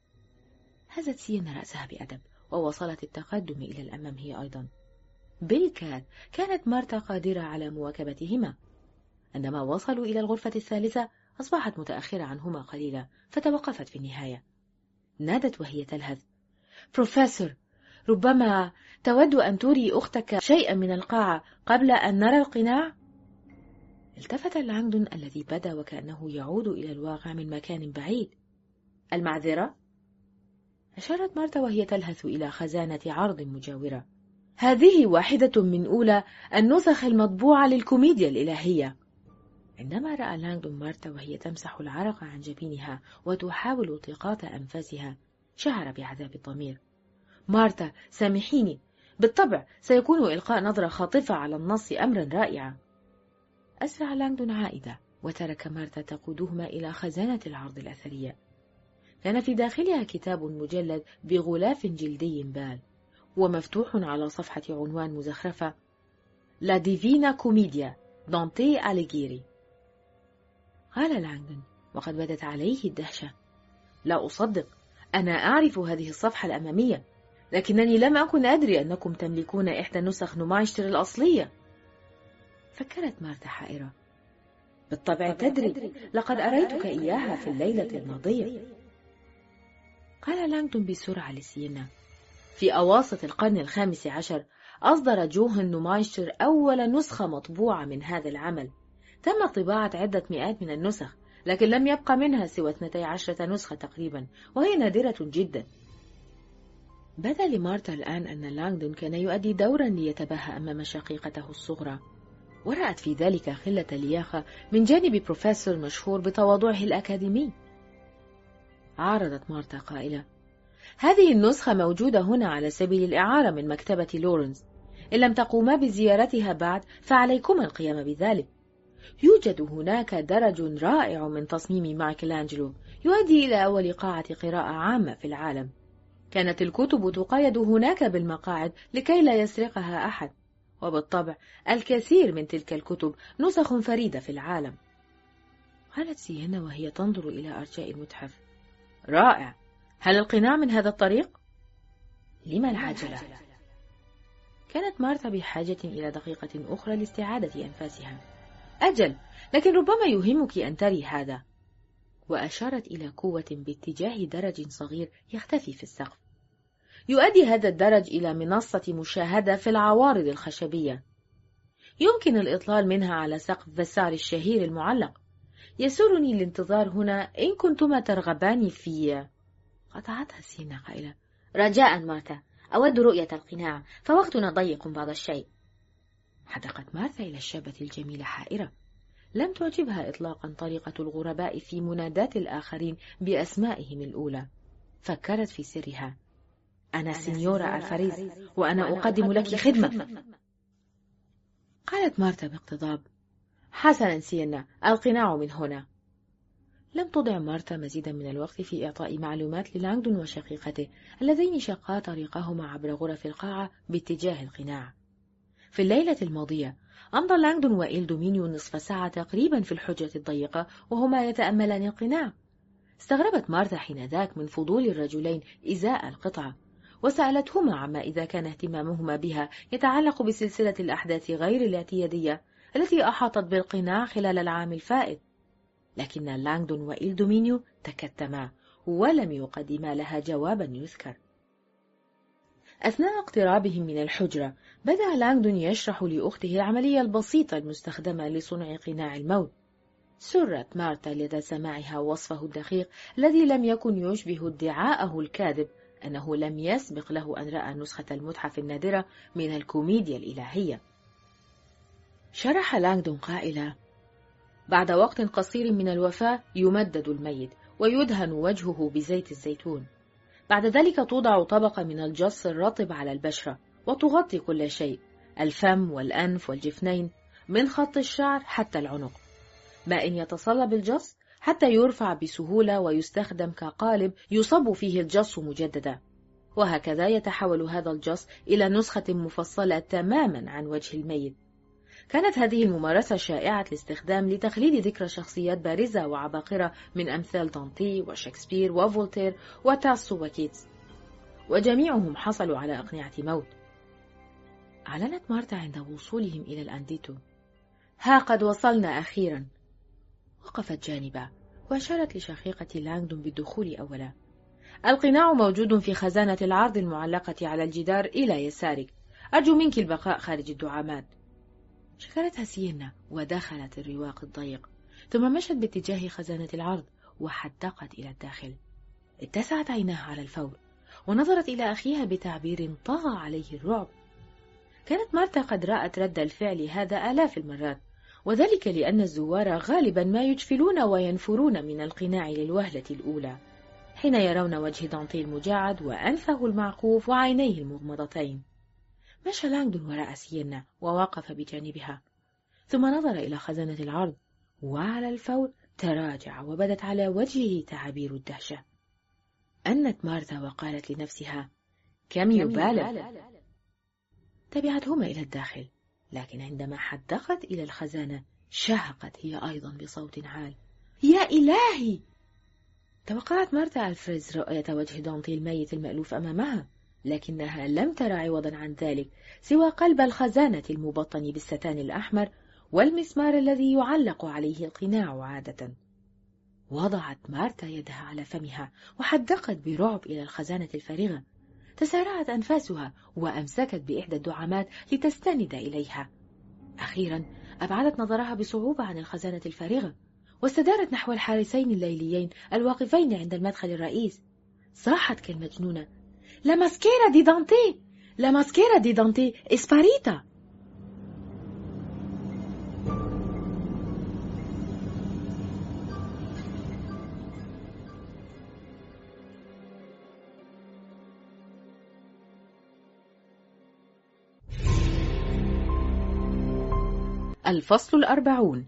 هزت سيينا رأسها بأدب ووصلت التقدم إلى الأمام هي أيضا. بالكاد كانت مارتا قادرة على مواكبتهما. عندما وصلوا إلى الغرفة الثالثة أصبحت متأخرة عنهما قليلا، فتوقفت في النهاية. نادت وهي تلهث: بروفيسور، ربما تود أن تري أختك شيئا من القاعة قبل أن نرى القناع؟ التفت لانغدون الذي بدا وكأنه يعود إلى الواقع من مكان بعيد. المعذرة؟ أشارت مارتا وهي تلهث إلى خزانة عرض مجاورة. هذه واحدة من أولى النسخ المطبوعة للكوميديا الإلهية. عندما رأى لانغدون مارتا وهي تمسح العرق عن جبينها وتحاول التقاط أنفاسها، شعر بعذاب الضمير. مارتا، سامحيني، بالطبع سيكون إلقاء نظرة خاطفة على النص أمرا رائعا. أسرع لانغدون عائدة وترك مارتا تقودهما إلى خزانة العرض الأثرية. كان في داخلها كتاب مجلد بغلاف جلدي بال ومفتوح على صفحة عنوان مزخرفة: لا ديفينا كوميديا دانتي أليغيري. قال لانغدون وقد بدت عليه الدهشة: لا أصدق، أنا أعرف هذه الصفحة الأمامية، لكنني لم أكن أدري أنكم تملكون إحدى نسخ نومايشتر الأصلية. فكرت مارتا حائرة: بالطبع تدري، لقد أريتك إياها في الليلة الماضية. قال لانغدون بسرعة لسينا: في أواسط القرن ال15 أصدر جوهان نومايشتر أول نسخة مطبوعة من هذا العمل. تم طباعة عدة مئات من النسخ، لكن لم يبقى منها سوى 12 نسخة تقريبا، وهي نادرة جدا. بدا لمارتا الآن أن لانغدون كان يؤدي دورا ليتباهى أمام شقيقته الصغرى، ورأت في ذلك خلة لياقة من جانب بروفيسور مشهور بتواضعه الأكاديمي. عارضت مارتا قائلة: هذه النسخة موجودة هنا على سبيل الإعارة من مكتبة لورنس، إن لم تقوما بزيارتها بعد فعليكما القيام بذلك. يوجد هناك درج رائع من تصميم مايكلانجلو يؤدي إلى أول قاعة قراءة عامة في العالم. كانت الكتب تقيد هناك بالمقاعد لكي لا يسرقها أحد، وبالطبع الكثير من تلك الكتب نسخ فريدة في العالم. قالت سيانا وهي تنظر إلى أرجاء المتحف: رائع، هل القناع من هذا الطريق؟ لما العجلة؟ كانت مارتا بحاجة إلى دقيقة أخرى لاستعادة أنفاسها. أجل، لكن ربما يهمك أن تري هذا. وأشارت إلى قوة باتجاه درج صغير يختفي في السقف. يؤدي هذا الدرج إلى منصة مشاهدة في العوارض الخشبية، يمكن الإطلال منها على سقف فاسار الشهير المعلق. يسرني الانتظار هنا إن كنتما ترغبان في... قطعتها سينا قائلة: رجاء مارتا، أود رؤية القناع، فوقتنا ضيق بعض الشيء. حدقت مارتا إلى الشابة الجميلة حائرة. لم تعجبها إطلاقا طريقة الغرباء في مناداة الآخرين بأسمائهم الأولى. فكرت في سرها: أنا سينيورا ألفاريز، وأنا أقدم لك خدمة. قالت مارتا باقتضاب: حسنا سينا، القناع من هنا. لم تضع مارتا مزيدا من الوقت في إعطاء معلومات للانغدون وشقيقته اللذين شقا طريقهما عبر غرف القاعة باتجاه القناع. في الليلة الماضية أمضى لانغدون وإيل دومينيو نصف ساعة تقريبا في الحجرة الضيقة وهما يتأملان القناع. استغربت مارتا حينذاك من فضول الرجلين إزاء القطعة، وسألتهما عما إذا كان اهتمامهما بها يتعلق بسلسلة الأحداث غير الاعتيادية التي أحاطت بالقناع خلال العام الفائت. لكن لانغدون وإيل دومينيو تكتما ولم يقدما لها جوابا يذكر. أثناء اقترابهم من الحجرة بدأ لانغدون يشرح لأخته العملية البسيطة المستخدمة لصنع قناع الموت. سرت مارتا لدى سماعها وصفه الدقيق الذي لم يكن يشبه ادعاءه الكاذب أنه لم يسبق له أن رأى نسخة المتحف النادرة من الكوميديا الإلهية. شرح لانغدون قائلا: بعد وقت قصير من الوفاة يمدد الميت ويدهن وجهه بزيت الزيتون. بعد ذلك توضع طبقة من الجص الرطب على البشرة وتغطي كل شيء، الفم والأنف والجفنين، من خط الشعر حتى العنق. ماء يتصلب الجص حتى يرفع بسهولة ويستخدم كقالب يصب فيه الجص مجددا، وهكذا يتحول هذا الجص إلى نسخة مفصلة تماما عن وجه الميت. كانت هذه الممارسة شائعة الاستخدام لتخليد ذكرى شخصيات بارزة وعباقرة من أمثال دانتي وشكسبير وفولتير وتاسو وكيتس، وجميعهم حصلوا على أقنعة موت. أعلنت مارتا عند وصولهم إلى الأنديتو: ها قد وصلنا أخيرا. وقفت جانبا وأشارت لشقيقة لانغدون بالدخول أولا. القناع موجود في خزانة العرض المعلقة على الجدار إلى يسارك، أرجو منك البقاء خارج الدعامات. شكرتها سينا ودخلت الرواق الضيق، ثم مشت باتجاه خزانة العرض وحدقت إلى الداخل. اتسعت عيناها على الفور ونظرت إلى أخيها بتعبير طغى عليه الرعب. كانت مارتا قد رأت رد الفعل هذا آلاف المرات، وذلك لأن الزوار غالبا ما يجفلون وينفرون من القناع للوهلة الأولى حين يرون وجه دانتي المجعد وأنفه المعقوف وعينيه المغمضتين. مشى لانغدون وراء سيينا ووقف بجانبها، ثم نظر إلى خزانة العرض، وعلى الفور تراجع وبدت على وجهه تعابير الدهشة. أنت مارتا وقالت لنفسها: كم يبالغ. تبعتهما إلى الداخل، لكن عندما حدقت إلى الخزانة شهقت هي أيضا بصوت عال: يا إلهي! توقعت مارتا ألفريز رؤية وجه دانتي الميت المألوف أمامها، لكنها لم ترى عوضا عن ذلك سوى قلب الخزانة المبطن بالستان الأحمر والمسمار الذي يعلق عليه القناع عادة. وضعت مارتا يدها على فمها وحدقت برعب إلى الخزانة الفارغة. تسارعت أنفاسها وأمسكت بإحدى الدعامات لتستند إليها. أخيرا أبعدت نظرها بصعوبة عن الخزانة الفارغة واستدارت نحو الحارسين الليليين الواقفين عند المدخل الرئيس. صاحت كالمجنونة: لا ماسكيرا دي دانتي! لا ماسكيرا دي دانتي إسباريتا! الفصل 40.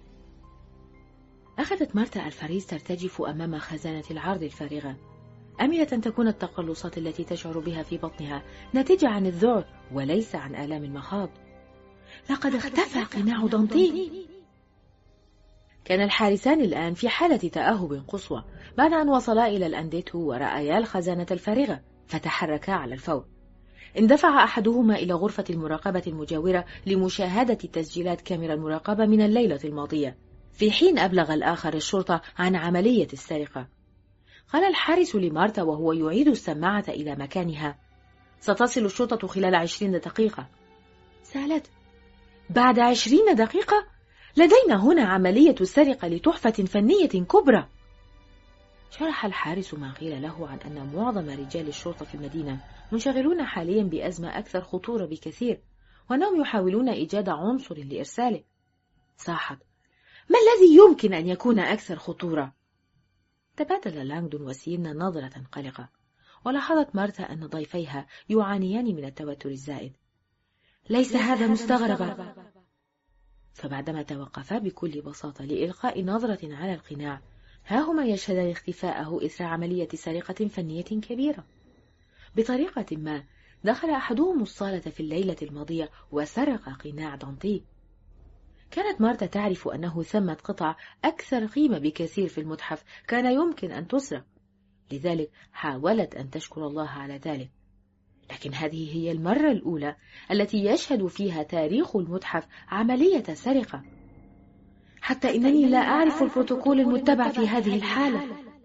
أخذت مارتا ألفريز ترتجف أمام خزانة العرض الفارغة، أملة أن تكون التقلصات التي تشعر بها في بطنها ناتجة عن الذعر وليس عن آلام المخاض. لقد اختفى قناع دانتي. كان الحارسان الآن في حالة تأهب قصوى بعد أن وصلا إلى الأنديتو ورأيا الخزانة الفارغة، فتحركا على الفور. اندفع أحدهما إلى غرفة المراقبة المجاورة لمشاهدة تسجيلات كاميرا المراقبة من الليلة الماضية، في حين أبلغ الآخر الشرطة عن عملية السرقة. قال الحارس لمارتا وهو يعيد السماعة إلى مكانها: ستصل الشرطة خلال 20 دقيقة. سألت: بعد 20 دقيقة؟ لدينا هنا عملية سرقة لتحفة فنية كبرى. شرح الحارس ما قيل له عن أن معظم رجال الشرطة في المدينة منشغلون حاليا بأزمة أكثر خطورة بكثير، وأنهم يحاولون إيجاد عنصر لإرساله. صاحت: ما الذي يمكن أن يكون أكثر خطورة؟ تبادل لانغدون وسيينا نظرة قلقة، ولاحظت مارتا أن ضيفيها يعانيان من التوتر الزائد. ليس هذا مستغربا. فبعدما توقفا بكل بساطة لإلقاء نظرة على القناع، ها هما يشهدان اختفاءه إثر عملية سرقة فنية كبيرة. بطريقة ما دخل أحدهم الصالة في الليلة الماضية وسرق قناع دانتي. كانت مارتا تعرف أنه ثمة قطع أكثر قيمة بكثير في المتحف كان يمكن أن تسرق، لذلك حاولت أن تشكر الله على ذلك. لكن هذه هي المرة الأولى التي يشهد فيها تاريخ المتحف عملية سرقة، حتى إنني لا أعرف البروتوكول المتبع في هذه الحالة.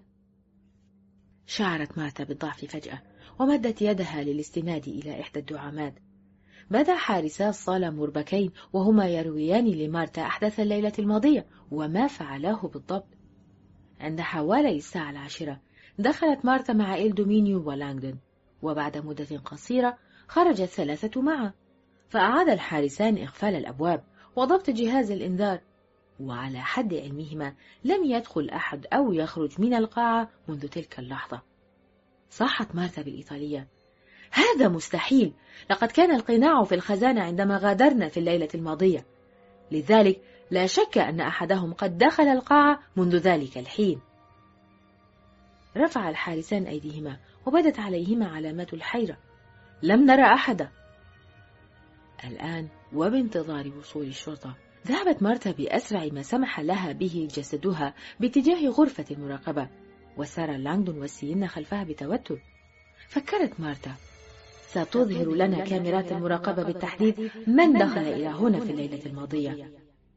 شعرت مارتا بالضعف فجأة ومدت يدها للاستناد إلى إحدى الدعامات. بدا حارسا الصالة مربكين وهما يرويان لمارتا أحداث الليلة الماضية وما فعلاه بالضبط. عند حوالي الساعة 10 دخلت مارتا مع إلدومينيو ولانغدون، وبعد مدة قصيرة خرج الثلاثة معا، فأعاد الحارسان إقفال الأبواب وضبط جهاز الإنذار، وعلى حد علمهما لم يدخل أحد أو يخرج من القاعة منذ تلك اللحظة. صاحت مارتا بالإيطالية: هذا مستحيل، لقد كان القناع في الخزانة عندما غادرنا في الليلة الماضية، لذلك لا شك أن أحدهم قد دخل القاعة منذ ذلك الحين. رفع الحارسان أيديهما وبدت عليهما علامات الحيرة. لم نرى أحدا. الآن وبانتظار وصول الشرطة ذهبت مارتا بأسرع ما سمح لها به جسدها باتجاه غرفة المراقبة، وسار لانغدون وسيينا خلفها بتوتر. فكرت مارتا: ستظهر لنا كاميرات المراقبة بالتحديد من دخل إلى هنا في الليلة الماضية.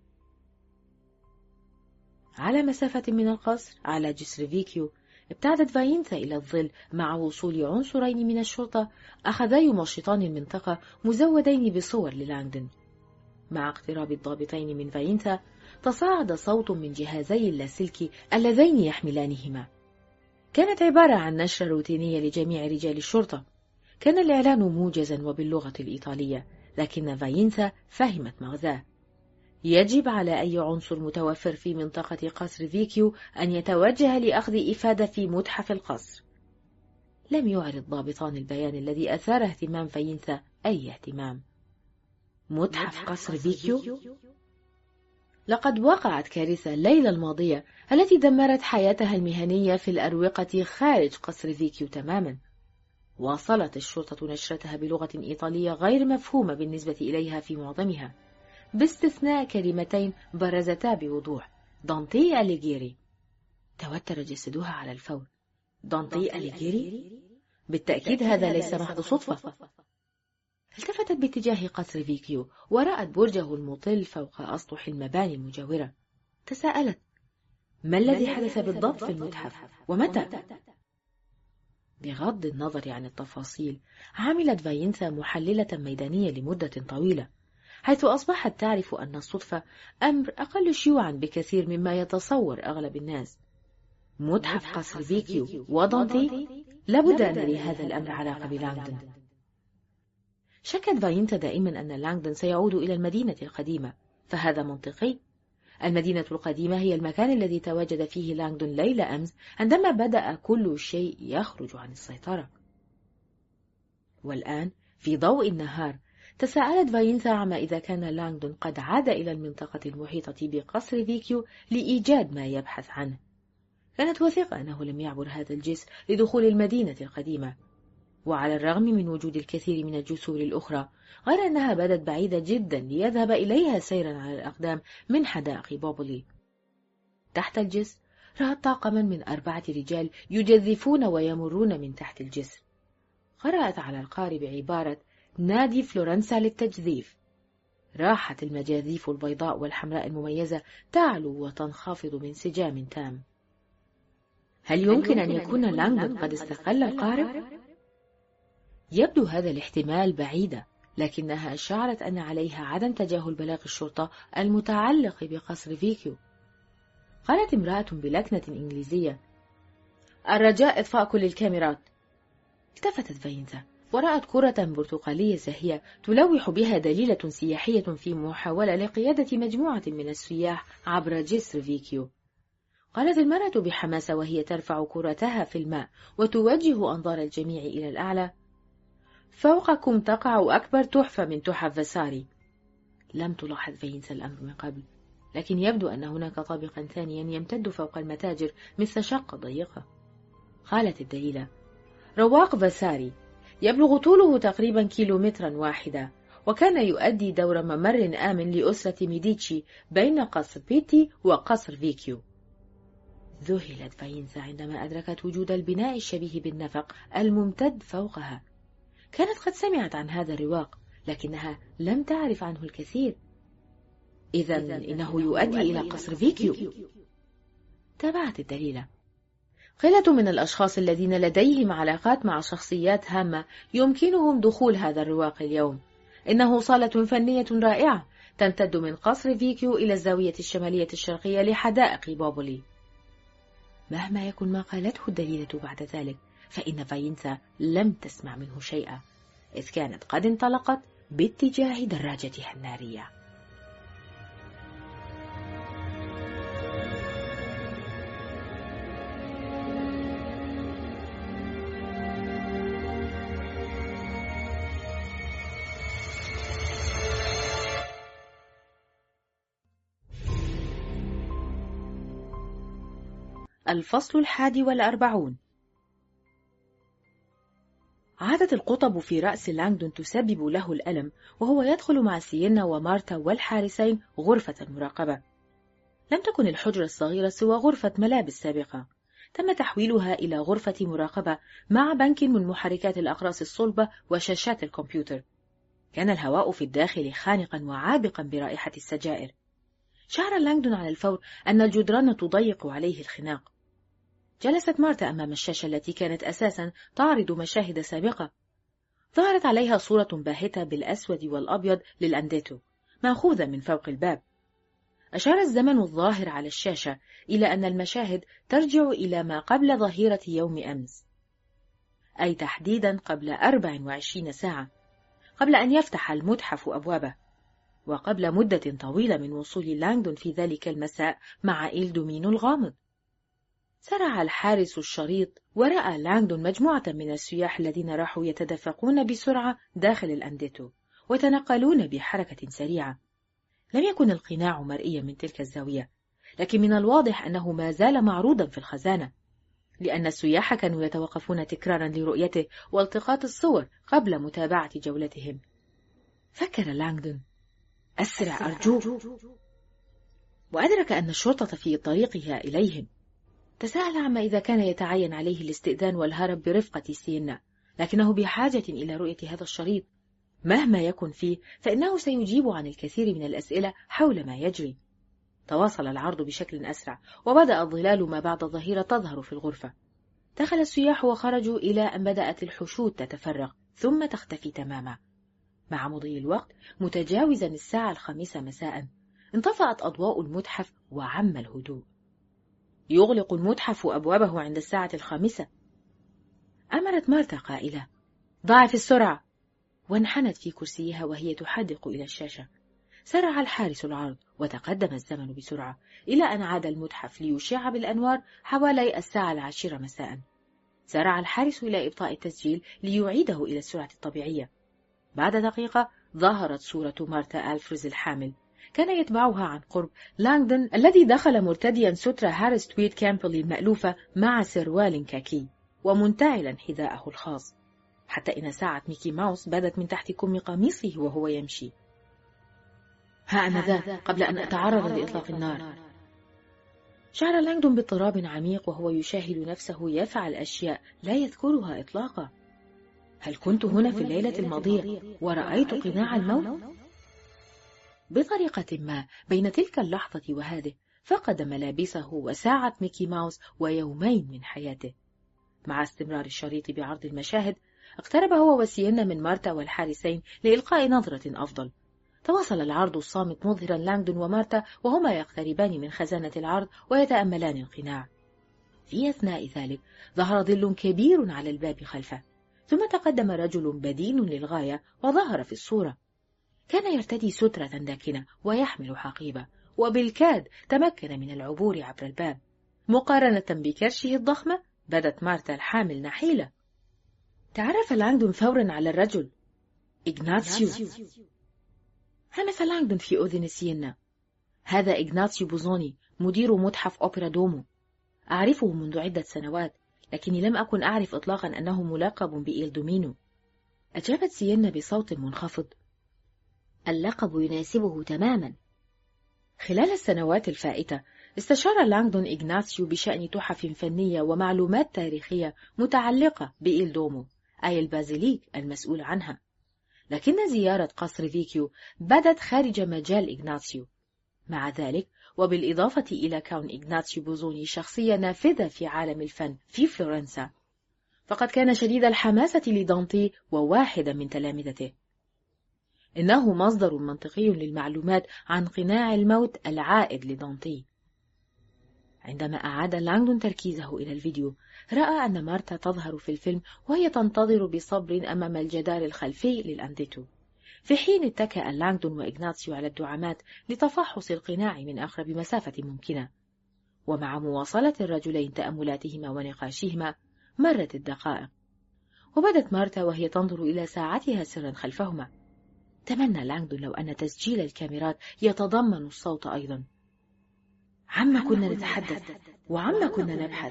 على مسافة من القصر على جسر فيكيو ابتعدت فاينتا إلى الظل مع وصول عنصرين من الشرطة أخذا يمشطان المنطقة مزودين بصور للانغدون. مع اقتراب الضابطين من فاينتا تصاعد صوت من جهازي اللاسلكي اللذين يحملانهما. كانت عبارة عن نشرة روتينية لجميع رجال الشرطة. كان الإعلان موجزا وباللغة الإيطالية، لكن فاينتا فهمت مغزاه. يجب على أي عنصر متوفر في منطقة قصر فيكيو أن يتوجه لأخذ إفادة في متحف القصر. لم يعرض ضابطان البيان الذي أثار اهتمام فاينسا أي اهتمام. متحف قصر فيكيو؟ لقد وقعت كارثة الليلة الماضية التي دمرت حياتها المهنية في الأروقة خارج قصر فيكيو تماما. واصلت الشرطة نشرتها بلغة إيطالية غير مفهومة بالنسبة إليها في معظمها، باستثناء كلمتين برزتا بوضوح: دانتي أليغيري. توتر جسدها على الفور. دانتي أليغيري؟ بالتأكيد هذا ليس محض صدفة. التفتت باتجاه قصر فيكيو ورأت برجه المطل فوق أسطح المباني المجاورة. تساءلت: ما الذي حدث بالضبط في المتحف ومتى؟ بغض النظر عن التفاصيل، عملت فاينسا محللة ميدانية لمدة طويلة، حيث أصبحت تعرف أن الصدفة أمر أقل شيوعا بكثير مما يتصور أغلب الناس. متحف قصر فيكيو ودانتي؟ لابد أن لهذا الأمر علاقة بلانغدون. شكت فاينسا دائما أن لانغدون سيعود إلى المدينة القديمة، فهذا منطقي. المدينة القديمة هي المكان الذي تواجد فيه لانغدون ليلة أمس عندما بدأ كل شيء يخرج عن السيطرة. والآن في ضوء النهار تساءلت فاينسا عما إذا كان لانغدون قد عاد إلى المنطقة المحيطة بقصر فيكيو لإيجاد ما يبحث عنه. كانت واثقة أنه لم يعبر هذا الجسر لدخول المدينة القديمة، وعلى الرغم من وجود الكثير من الجسور الأخرى، غير أنها بدت بعيدة جدا ليذهب إليها سيرا على الأقدام من حدائق بوبولي. تحت الجسر رأت طاقما من 4 رجال يجذفون ويمرون من تحت الجسر. قرأت على القارب عبارة نادي فلورنسا للتجذيف. راحت المجاذيف البيضاء والحمراء المميزة تعلو وتنخفض بانسجام تام. هل يمكن أن يكون لانغدون قد استقل القارب؟ يبدو هذا الاحتمال بعيدا، لكنها شعرت أن عليها عدم تجاهل بلاغ الشرطة المتعلق بقصر فيكيو. قالت امرأة بلكنة إنجليزية: الرجاء إطفاء كل الكاميرات. التفتت فاينسا ورأت كرة برتقالية زاهية تلوح بها دليلة سياحية في محاولة لقيادة مجموعة من السياح عبر جسر فيكيو. قالت المرأة بحماسة وهي ترفع كرتها في الماء وتوجه أنظار الجميع إلى الأعلى: فوقكم تقع أكبر تحفة من تحف فاساري. لم تلاحظ فاينسا الأمر من قبل، لكن يبدو أن هناك طابقا ثانيا يمتد فوق المتاجر مثل شقة ضيقة. قالت الدليلة: رواق فاساري يبلغ طوله تقريبا 1 كيلومترا واحدا، وكان يؤدي دور ممر آمن لأسرة ميديتشي بين قصر بيتي وقصر فيكيو. ذهلت فاينسا عندما أدركت وجود البناء الشبيه بالنفق الممتد فوقها. كانت قد سمعت عن هذا الرواق، لكنها لم تعرف عنه الكثير. إذن إنه يؤدي إلى قصر فيكيو. تابعت الدليلة: قلة من الأشخاص الذين لديهم علاقات مع شخصيات هامة يمكنهم دخول هذا الرواق اليوم. إنه صالة فنية رائعة تمتد من قصر فيكيو إلى الزاوية الشمالية الشرقية لحدائق بوبولي. مهما يكن ما قالته الدليلة بعد ذلك، فإن فاينسا لم تسمع منه شيئا، إذ كانت قد انطلقت باتجاه دراجتها النارية. الفصل 41. عادت القطب في رأس لانغدون تسبب له الألم وهو يدخل مع سيينا ومارتا والحارسين غرفة المراقبة. لم تكن الحجرة الصغيرة سوى غرفة ملابس سابقة، تم تحويلها إلى غرفة مراقبة مع بنك من محركات الأقراص الصلبة وشاشات الكمبيوتر. كان الهواء في الداخل خانقا وعابقا برائحة السجائر. شعر لانغدون على الفور أن الجدران تضيق عليه الخناق. جلست مارتا أمام الشاشة التي كانت أساسا تعرض مشاهد سابقة. ظهرت عليها صورة باهتة بالأسود والأبيض للأنديتو مأخوذة من فوق الباب. أشار الزمن الظاهر على الشاشة إلى أن المشاهد ترجع إلى ما قبل ظهيرة يوم أمس، أي تحديدا قبل 24 ساعة، قبل أن يفتح المتحف أبوابه، وقبل مدة طويلة من وصول لانغدون في ذلك المساء مع إلدومينو الغامض. سرع الحارس الشريط ورأى لانغدون مجموعة من السياح الذين راحوا يتدفقون بسرعة داخل الأنديتو وتنقلون بحركة سريعة. لم يكن القناع مرئيا من تلك الزاوية، لكن من الواضح أنه ما زال معروضا في الخزانة، لأن السياح كانوا يتوقفون تكرارا لرؤيته والتقاط الصور قبل متابعة جولتهم. فكر لانغدون: أسرع أرجوك. وأدرك أن الشرطة في طريقها إليهم. تساءل عما إذا كان يتعين عليه الاستئذان والهرب برفقة سينا، لكنه بحاجة إلى رؤية هذا الشريط. مهما يكن فيه فإنه سيجيب عن الكثير من الأسئلة حول ما يجري. تواصل العرض بشكل أسرع، وبدأ الظلال ما بعد الظهيرة تظهر في الغرفة. دخل السياح وخرجوا إلى أن بدأت الحشود تتفرق ثم تختفي تماما. مع مضي الوقت متجاوزا 5:00 مساء انطفأت أضواء المتحف وعم الهدوء. يغلق المتحف أبوابه عند 5:00. أمرت مارتا قائلة: ضعف السرعة، وانحنت في كرسيها وهي تحدق إلى الشاشة. سرع الحارس العرض وتقدم الزمن بسرعة إلى أن عاد المتحف ليشع بالأنوار حوالي 10:00 مساء. سرع الحارس إلى إبطاء التسجيل ليعيده إلى السرعة الطبيعية. بعد دقيقة ظهرت صورة مارتا ألفريز الحامل. كان يتبعها عن قرب لانغدون الذي دخل مرتديا سترة هاريس تويد كامبل المألوفة مع سروال كاكي ومنتعلا حذاءه الخاص، حتى إن ساعة ميكي ماوس بدت من تحت كم قميصه وهو يمشي. ها أنا ذا قبل أن أتعرض لإطلاق النار. شعر لانغدون باضطراب عميق وهو يشاهد نفسه يفعل أشياء لا يذكرها إطلاقا. هل كنت هنا في الليلة الماضية ورأيت قناع الموت؟ بطريقة ما بين تلك اللحظة وهذه فقد ملابسه وساعة ميكي ماوس ويومين من حياته. مع استمرار الشريط بعرض المشاهد اقترب هو وسينا من مارتا والحارسين لإلقاء نظرة أفضل. تواصل العرض الصامت مظهرا لانغدون ومارتا وهما يقتربان من خزانة العرض ويتأملان القناع. في أثناء ذلك ظهر ظل كبير على الباب خلفه، ثم تقدم رجل بدين للغاية وظهر في الصورة. كان يرتدي سترة داكنة ويحمل حقيبة، وبالكاد تمكن من العبور عبر الباب. مقارنة بكرشه الضخمة بدت مارتا الحامل نحيلة. تعرف لانغدون فورا على الرجل: إغناتسيو. همس لانغدون في أذن سينا: هذا إغناتسيو بوزوني مدير متحف أوبرا دومو. أعرفه منذ عدة سنوات، لكني لم أكن أعرف إطلاقا أنه ملقب بإيل دومينو. أجابت سينا بصوت منخفض: اللقب يناسبه تماما. خلال السنوات الفائتة استشار لانغدون إغناتسيو بشأن تحف فنية ومعلومات تاريخية متعلقة بإيل دومو، أي البازيليك المسؤول عنها. لكن زيارة قصر فيكيو بدت خارج مجال إغناتسيو. مع ذلك وبالإضافة إلى كون إغناتسيو بوزوني شخصية نافذة في عالم الفن في فلورنسا، فقد كان شديد الحماسة لدانتي وواحدا من تلامذته. إنه مصدر منطقي للمعلومات عن قناع الموت العائد لدانتي. عندما أعاد لانغدون تركيزه إلى الفيديو رأى أن مارتا تظهر في الفيلم وهي تنتظر بصبر أمام الجدار الخلفي للأنديتو، في حين اتكأ لانغدون وإغناتسيو على الدعامات لتفحص القناع من أقرب مسافة ممكنة. ومع مواصلة الرجلين تأملاتهما ونقاشهما مرت الدقائق، وبدت مارتا وهي تنظر إلى ساعتها سرا خلفهما. تمنى لانغدون لو أن تسجيل الكاميرات يتضمن الصوت أيضا. عما كنا نتحدث وعما كنا نبحث.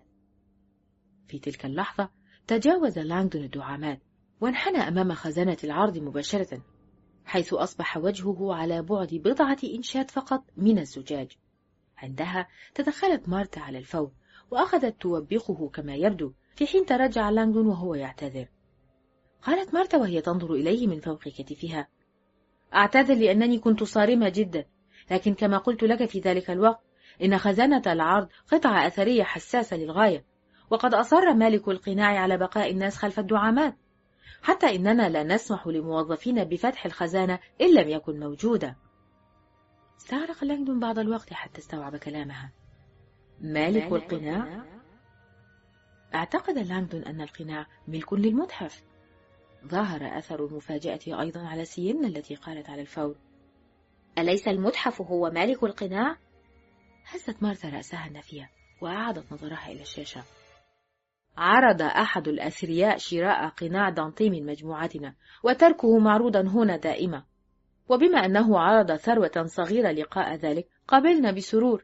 في تلك اللحظة تجاوز لانغدون الدعامات وانحنى أمام خزانة العرض مباشرة، حيث أصبح وجهه على بعد 1 إنشات فقط من الزجاج. عندها تدخلت مارتا على الفور وأخذت توبخه كما يبدو، في حين ترجع لانغدون وهو يعتذر. قالت مارتا وهي تنظر إليه من فوق كتفها: أعتذر لأنني كنت صارمة جدا، لكن كما قلت لك في ذلك الوقت إن خزانة العرض قطعة أثرية حساسة للغاية، وقد أصر مالك القناع على بقاء الناس خلف الدعامات، حتى إننا لا نسمح لموظفين بفتح الخزانة إن لم يكن موجودا. استغرق لانغدون بعض الوقت حتى استوعب كلامها. مالك القناع؟ اعتقد لانغدون أن القناع ملك للمتحف. ظهر أثر المفاجأة أيضا على سينا التي قالت على الفور: أليس المتحف هو مالك القناع؟ هزت مارتا رأسها النافية. وأعادت نظرها إلى الشاشة. عرض أحد الأثرياء شراء قناع دانتي من مجموعتنا وتركه معروضا هنا دائما، وبما أنه عرض ثروة صغيرة لقاء ذلك قبلنا بسرور.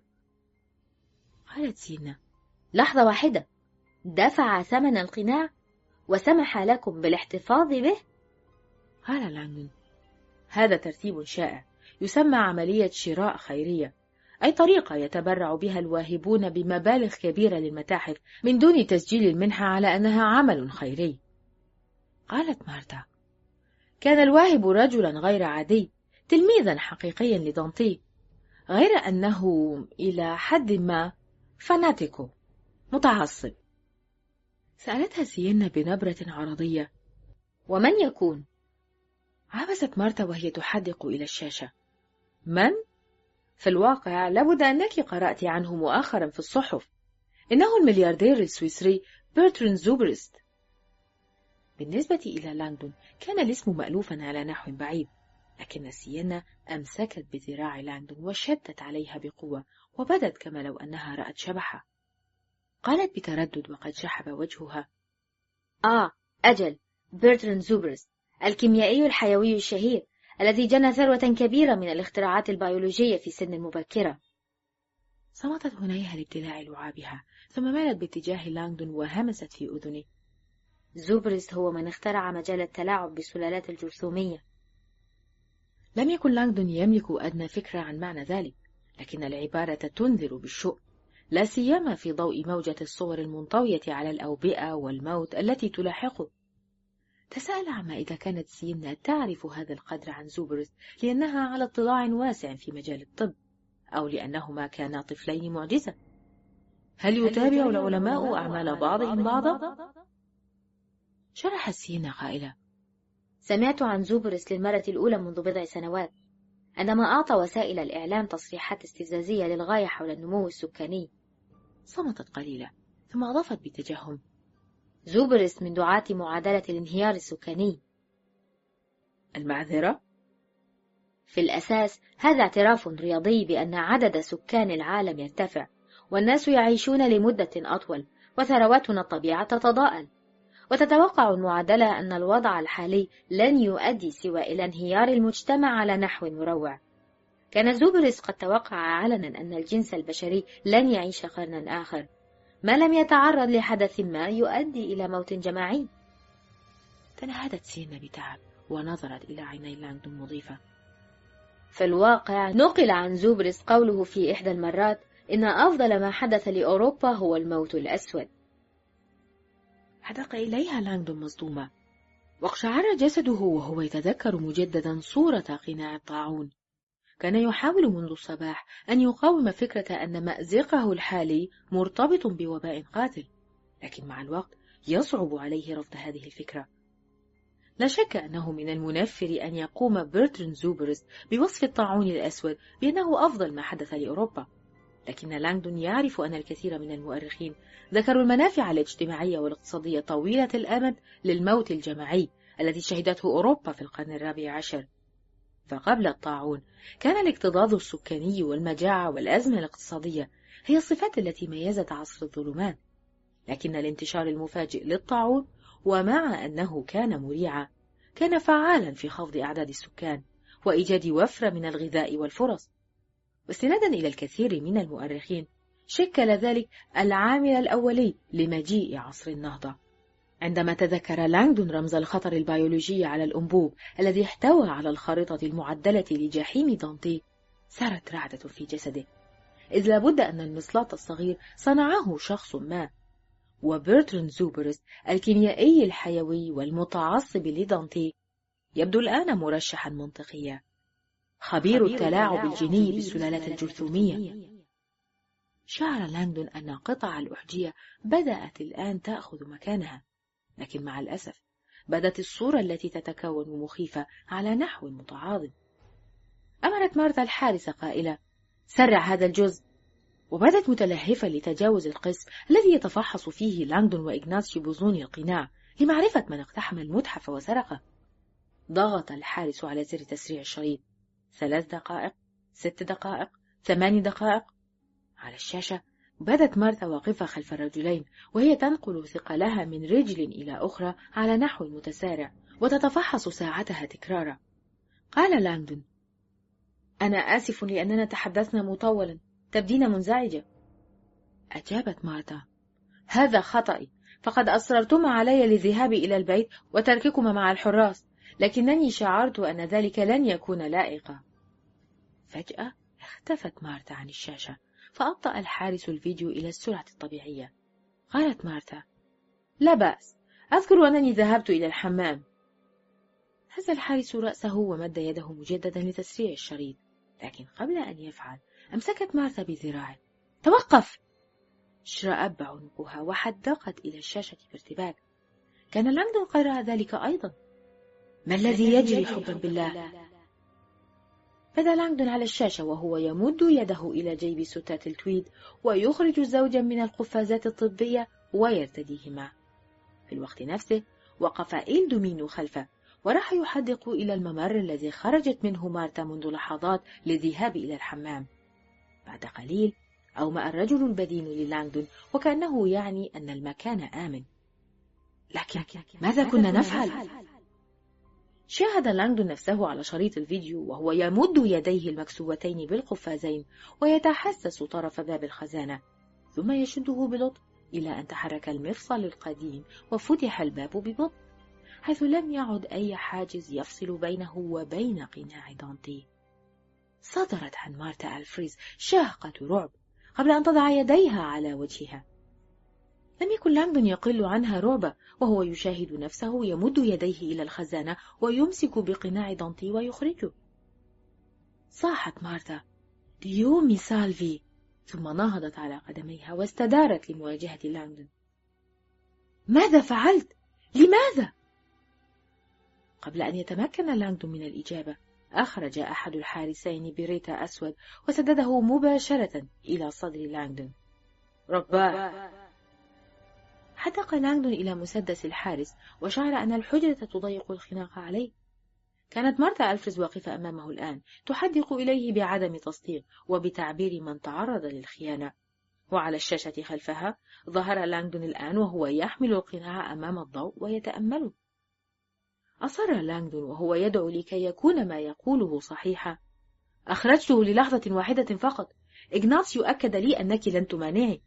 قالت سينا: لحظة واحدة، دفع ثمن القناع وسمح لكم بالاحتفاظ به؟ قال لانغدون: هذا ترتيب شائع يسمى عملية شراء خيرية، أي طريقة يتبرع بها الواهبون بمبالغ كبيرة للمتاحف من دون تسجيل المنحة على أنها عمل خيري. قالت مارتا: كان الواهب رجلا غير عادي، تلميذا حقيقيا لدانتي، غير أنه إلى حد ما فاناتيكو، متعصب. سألتها سينا بنبرة عرضية: ومن يكون؟ عبست مارتا وهي تحدق إلى الشاشة. من؟ في الواقع لابد أنك قرأت عنه مؤخرا في الصحف، إنه الملياردير السويسري برتراند زوبرست. بالنسبة إلى لانغدون كان الاسم مألوفا على نحو بعيد، لكن سينا أمسكت بذراع لانغدون وشدت عليها بقوة، وبدت كما لو أنها رأت شبحة. قالت بتردد وقد شحب وجهها: أجل، برتراند زوبرست، الكيميائي الحيوي الشهير الذي جنى ثروة كبيرة من الاختراعات البيولوجية في سن مبكرة. صمتت هنيهة لابتلاع لعابها، ثم مالت باتجاه لانغدون وهمست في أذنه: زوبرست هو من اخترع مجال التلاعب بالسلالات الجرثومية. لم يكن لانغدون يملك أدنى فكرة عن معنى ذلك، لكن العبارة تنذر بالشؤم، لا سيما في ضوء موجة الصور المنطوية على الأوبئة والموت التي تلاحقه. تساءل عما إذا كانت سينا تعرف هذا القدر عن زوبرست لأنها على اطلاع واسع في مجال الطب، أو لأنهما كانا طفلين معجزة. هل يتابع العلماء أعمال بعضهم بعضا؟ شرحت سينا قائلة: سمعت عن زوبرست للمرة الأولى منذ بضع سنوات، عندما أعطى وسائل الإعلام تصريحات استفزازية للغاية حول النمو السكاني. صمتت قليلة ثم أضافت بتجهم: زوبرست من دعاة معادلة الانهيار السكاني. المعذرة؟ في الأساس هذا اعتراف رياضي بأن عدد سكان العالم يرتفع، والناس يعيشون لمدة أطول، وثرواتنا الطبيعة تتضاءل، وتتوقع المعادلة أن الوضع الحالي لن يؤدي سوى إلى انهيار المجتمع على نحو مروع. كان زوبرست قد توقع علنا أن الجنس البشري لن يعيش قرنا آخر ما لم يتعرض لحدث ما يؤدي إلى موت جماعي. تنهدت سينا بتعب ونظرت إلى عيني لانغدون مضيفة: في الواقع نقل عن زوبرست قوله في إحدى المرات إن أفضل ما حدث لأوروبا هو الموت الأسود. حدق إليها لانغدون مصدومة، واقشعر جسده وهو يتذكر مجددا صورة قناع الطاعون. كان يحاول منذ الصباح أن يقاوم فكرة أن مأزقه الحالي مرتبط بوباء قاتل، لكن مع الوقت يصعب عليه رفض هذه الفكرة. لا شك أنه من المنفر أن يقوم برتراند زوبرست بوصف الطاعون الأسود بأنه أفضل ما حدث لأوروبا، لكن لانغدون يعرف أن الكثير من المؤرخين ذكروا المنافع الاجتماعية والاقتصادية طويلة الأمد للموت الجماعي الذي شهدته أوروبا في القرن الرابع عشر. فقبل الطاعون كان الاكتظاظ السكاني والمجاعة والأزمة الاقتصادية هي الصفات التي ميزت عصر الظلمات، لكن الانتشار المفاجئ للطاعون ومع أنه كان مريعا كان فعالا في خفض أعداد السكان وإيجاد وفرة من الغذاء والفرص. واستنادا إلى الكثير من المؤرخين شكل ذلك العامل الأولي لمجيء عصر النهضة. عندما تذكر لانغدون رمز الخطر البيولوجي على الأنبوب الذي احتوى على الخريطة المعدلة لجحيم دانتي سارت رعدة في جسده، إذ لابد أن المصلاة الصغير صنعه شخص ما، وبرتراند زوبرست الكيميائي الحيوي والمتعصب لدانتي يبدو الآن مرشحا منطقيا، خبير التلاعب الجيني بالسلالات الجرثومية. شعر لانغدون أن قطع الأحجية بدأت الآن تأخذ مكانها، لكن مع الأسف بدت الصورة التي تتكون مخيفة على نحو متعاظم. أمرت مارتا الحارس قائلة: سرع هذا الجزء، وبدت متلهفة لتجاوز القسم الذي يتفحص فيه لانغدون وإغناطيوس بوزون القناع لمعرفة من اقتحم المتحف وسرقه. ضغط الحارس على زر تسريع الشريط. 3 دقائق، 6 دقائق، 8 دقائق. على الشاشة بدت مارتا واقفة خلف الرجلين وهي تنقل ثقلها من رجل إلى أخرى على نحو متسارع وتتفحص ساعتها تكرارا. قال لانغدون: أنا آسف لأننا تحدثنا مطولا، تبدين منزعجة. أجابت مارتا: هذا خطأي، فقد أصررتما علي للذهاب إلى البيت وترككما مع الحراس، لكنني شعرت أن ذلك لن يكون لائقا. فجأة اختفت مارتا عن الشاشة، فأبطأ الحارس الفيديو إلى السرعة الطبيعية. قالت مارتا: لا بأس، أذكر أنني ذهبت إلى الحمام. هز الحارس رأسه ومد يده مجددا لتسريع الشريط، لكن قبل أن يفعل أمسكت مارتا بذراعه. توقف! اشرأب عنقها وحدقت إلى الشاشة بارتباك. كان لانغدون قد رأى ذلك أيضا. ما الذي يجري حبا بالله؟ بدا لانغدون على الشاشة وهو يمد يده إلى جيب ستات التويد ويخرج زوجا من القفازات الطبية ويرتديهما. في الوقت نفسه وقف إل دومينو خلفه وراح يحدق إلى الممر الذي خرجت منه مارتا منذ لحظات للذهاب إلى الحمام. بعد قليل أومأ الرجل البدين للانغدون وكأنه يعني أن المكان آمن. لكن ماذا كنا نفعل؟ شاهد لانغدون نفسه على شريط الفيديو وهو يمد يديه المكسوتين بالقفازين ويتحسس طرف باب الخزانة، ثم يشده ببطء إلى أن تحرك المفصل القديم وفتح الباب ببطء، حيث لم يعد أي حاجز يفصل بينه وبين قناع دانتي. صدرت عن مارتا ألفريز شهقة رعب قبل أن تضع يديها على وجهها. لم يكن لانغدون يقل عنها رعبا وهو يشاهد نفسه يمد يديه إلى الخزانة ويمسك بقناع دانتي ويخرجه. صاحت مارتا: ديو مي سالفي، ثم نهضت على قدميها واستدارت لمواجهة لانغدون. ماذا فعلت؟ لماذا؟ قبل أن يتمكن لانغدون من الإجابة أخرج أحد الحارسين بريتا أسود وسدده مباشرة إلى صدر لانغدون. رباه! حدق لانغدون إلى مسدس الحارس وشعر أن الحجرة تضيق الخناق عليه. كانت مارتا ألفريز واقفة أمامه الآن تحدق إليه بعدم تصديق وبتعبير من تعرض للخيانة، وعلى الشاشة خلفها ظهر لانغدون الآن وهو يحمل القناع أمام الضوء ويتأمله. أصر لانغدون وهو يدعو لكي يكون ما يقوله صحيحا: أخرجته للحظة واحدة فقط، إغناطيو أكد لي أنك لن تمانعي.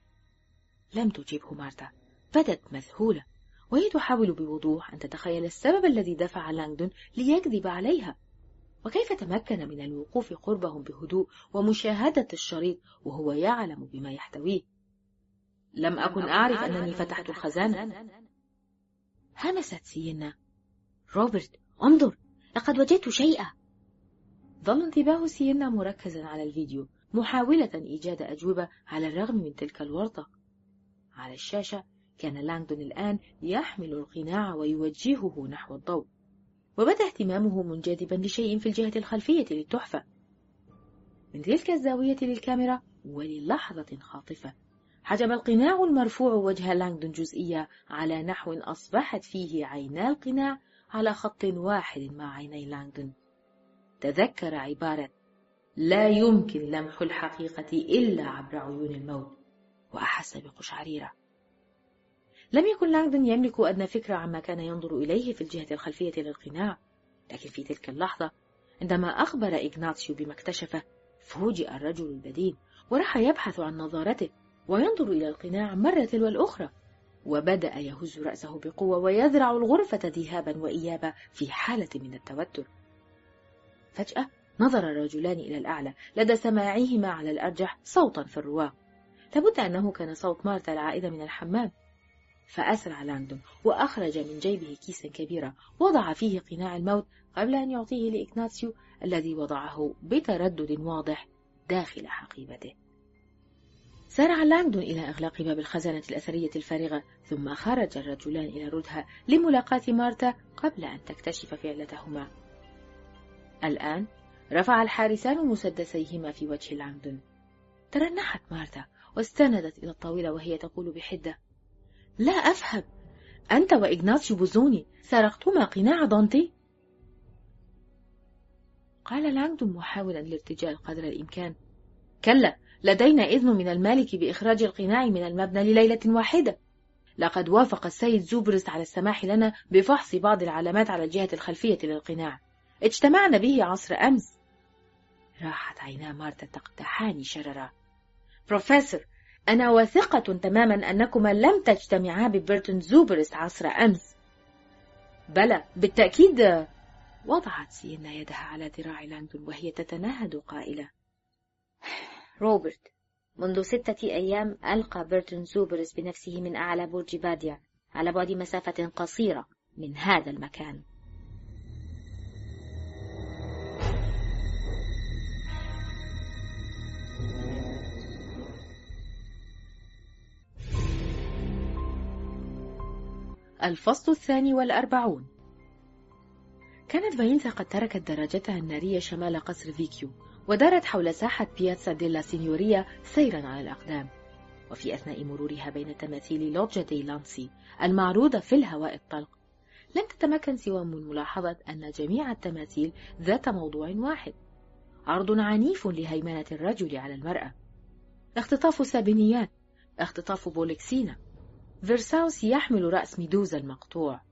لم تجيبه مارتا، بدت مذهولة وهي تحاول بوضوح أن تتخيل السبب الذي دفع لانغدون ليكذب عليها، وكيف تمكن من الوقوف قربهم بهدوء ومشاهدة الشريط وهو يعلم بما يحتويه. لم أكن أعرف أنني فتحت الخزانة. همست سيينا: روبرت، انظر، لقد وجدت شيئا. ظل انتباه سيينا مركزا على الفيديو محاولة إيجاد أجوبة على الرغم من تلك الورطة. على الشاشة كان لانغدون الآن يحمل القناع ويوجهه نحو الضوء، وبدا اهتمامه منجذبا لشيء في الجهة الخلفية للتحفة. من تلك الزاوية للكاميرا وللحظة خاطفة حجب القناع المرفوع وجه لانغدون جزئية على نحو أصبحت فيه عينا القناع على خط واحد مع عيني لانغدون. تذكر عبارة لا يمكن لمح الحقيقة إلا عبر عيون الموت، وأحس بقشعريرة. لم يكن لانغدون يملك أدنى فكرة عما كان ينظر إليه في الجهة الخلفية للقناع، لكن في تلك اللحظة عندما أخبر إغناطيو بما اكتشفه فوجئ الرجل البدين وراح يبحث عن نظارته وينظر إلى القناع مرة تلو الأخرى، وبدأ يهز رأسه بقوة ويذرع الغرفة ذهابا وإيابا في حالة من التوتر. فجأة نظر الرجلان إلى الأعلى لدى سماعهما على الأرجح صوتا في الرواق، لابد أنه كان صوت مارتا العائدة من الحمام. فأسرع لانغدون وأخرج من جيبه كيسا كبيرا وضع فيه قناع الموت قبل أن يعطيه لإغناطيو الذي وضعه بتردد واضح داخل حقيبته. سارع لانغدون إلى إغلاق باب الخزانة الأثرية الفارغة، ثم خرج الرجلان إلى ردها لملاقاة مارتا قبل أن تكتشف فعلتهما. الآن رفع الحارسان مسدسيهما في وجه لانغدون. ترنحت مارتا واستندت إلى الطاولة وهي تقول بحدة: لا أفهم، أنت وإغناطيو بوزوني سرقتما قناع دانتي؟ قال لانغدون محاولا الارتجال قدر الإمكان: كلا، لدينا إذن من المالك بإخراج القناع من المبنى لليلة واحدة. لقد وافق السيد زوبرس على السماح لنا بفحص بعض العلامات على الجهة الخلفية للقناع. اجتمعنا به عصر أمس. راحت عينا مارتا تقدحان شررا. بروفيسور، أنا واثقة تماما أنكما لم تجتمعا ببرتون زوبرس عصر أمس. بلى بالتأكيد. وضعت سينا يدها على ذراع لانغدون وهي تتنهد قائلة: روبرت، منذ 6 أيام ألقى برتون زوبرس بنفسه من أعلى برج باديا على بعد مسافة قصيرة من هذا المكان. الفصل 42. كانت فاينسا قد تركت دراجتها النارية شمال قصر فيكيو ودارت حول ساحة بياتسا ديلا سينيوريا سيرا على الأقدام. وفي أثناء مرورها بين تماثيل لوجا دي لانسي المعروضة في الهواء الطلق، لم تتمكن سوى من ملاحظة أن جميع التماثيل ذات موضوع واحد: عرض عنيف لهيمنة الرجل على المرأة. اختطاف سابينيات، اختطاف بولكسينا، فيرساوس يحمل رأس ميدوزا المقطوع،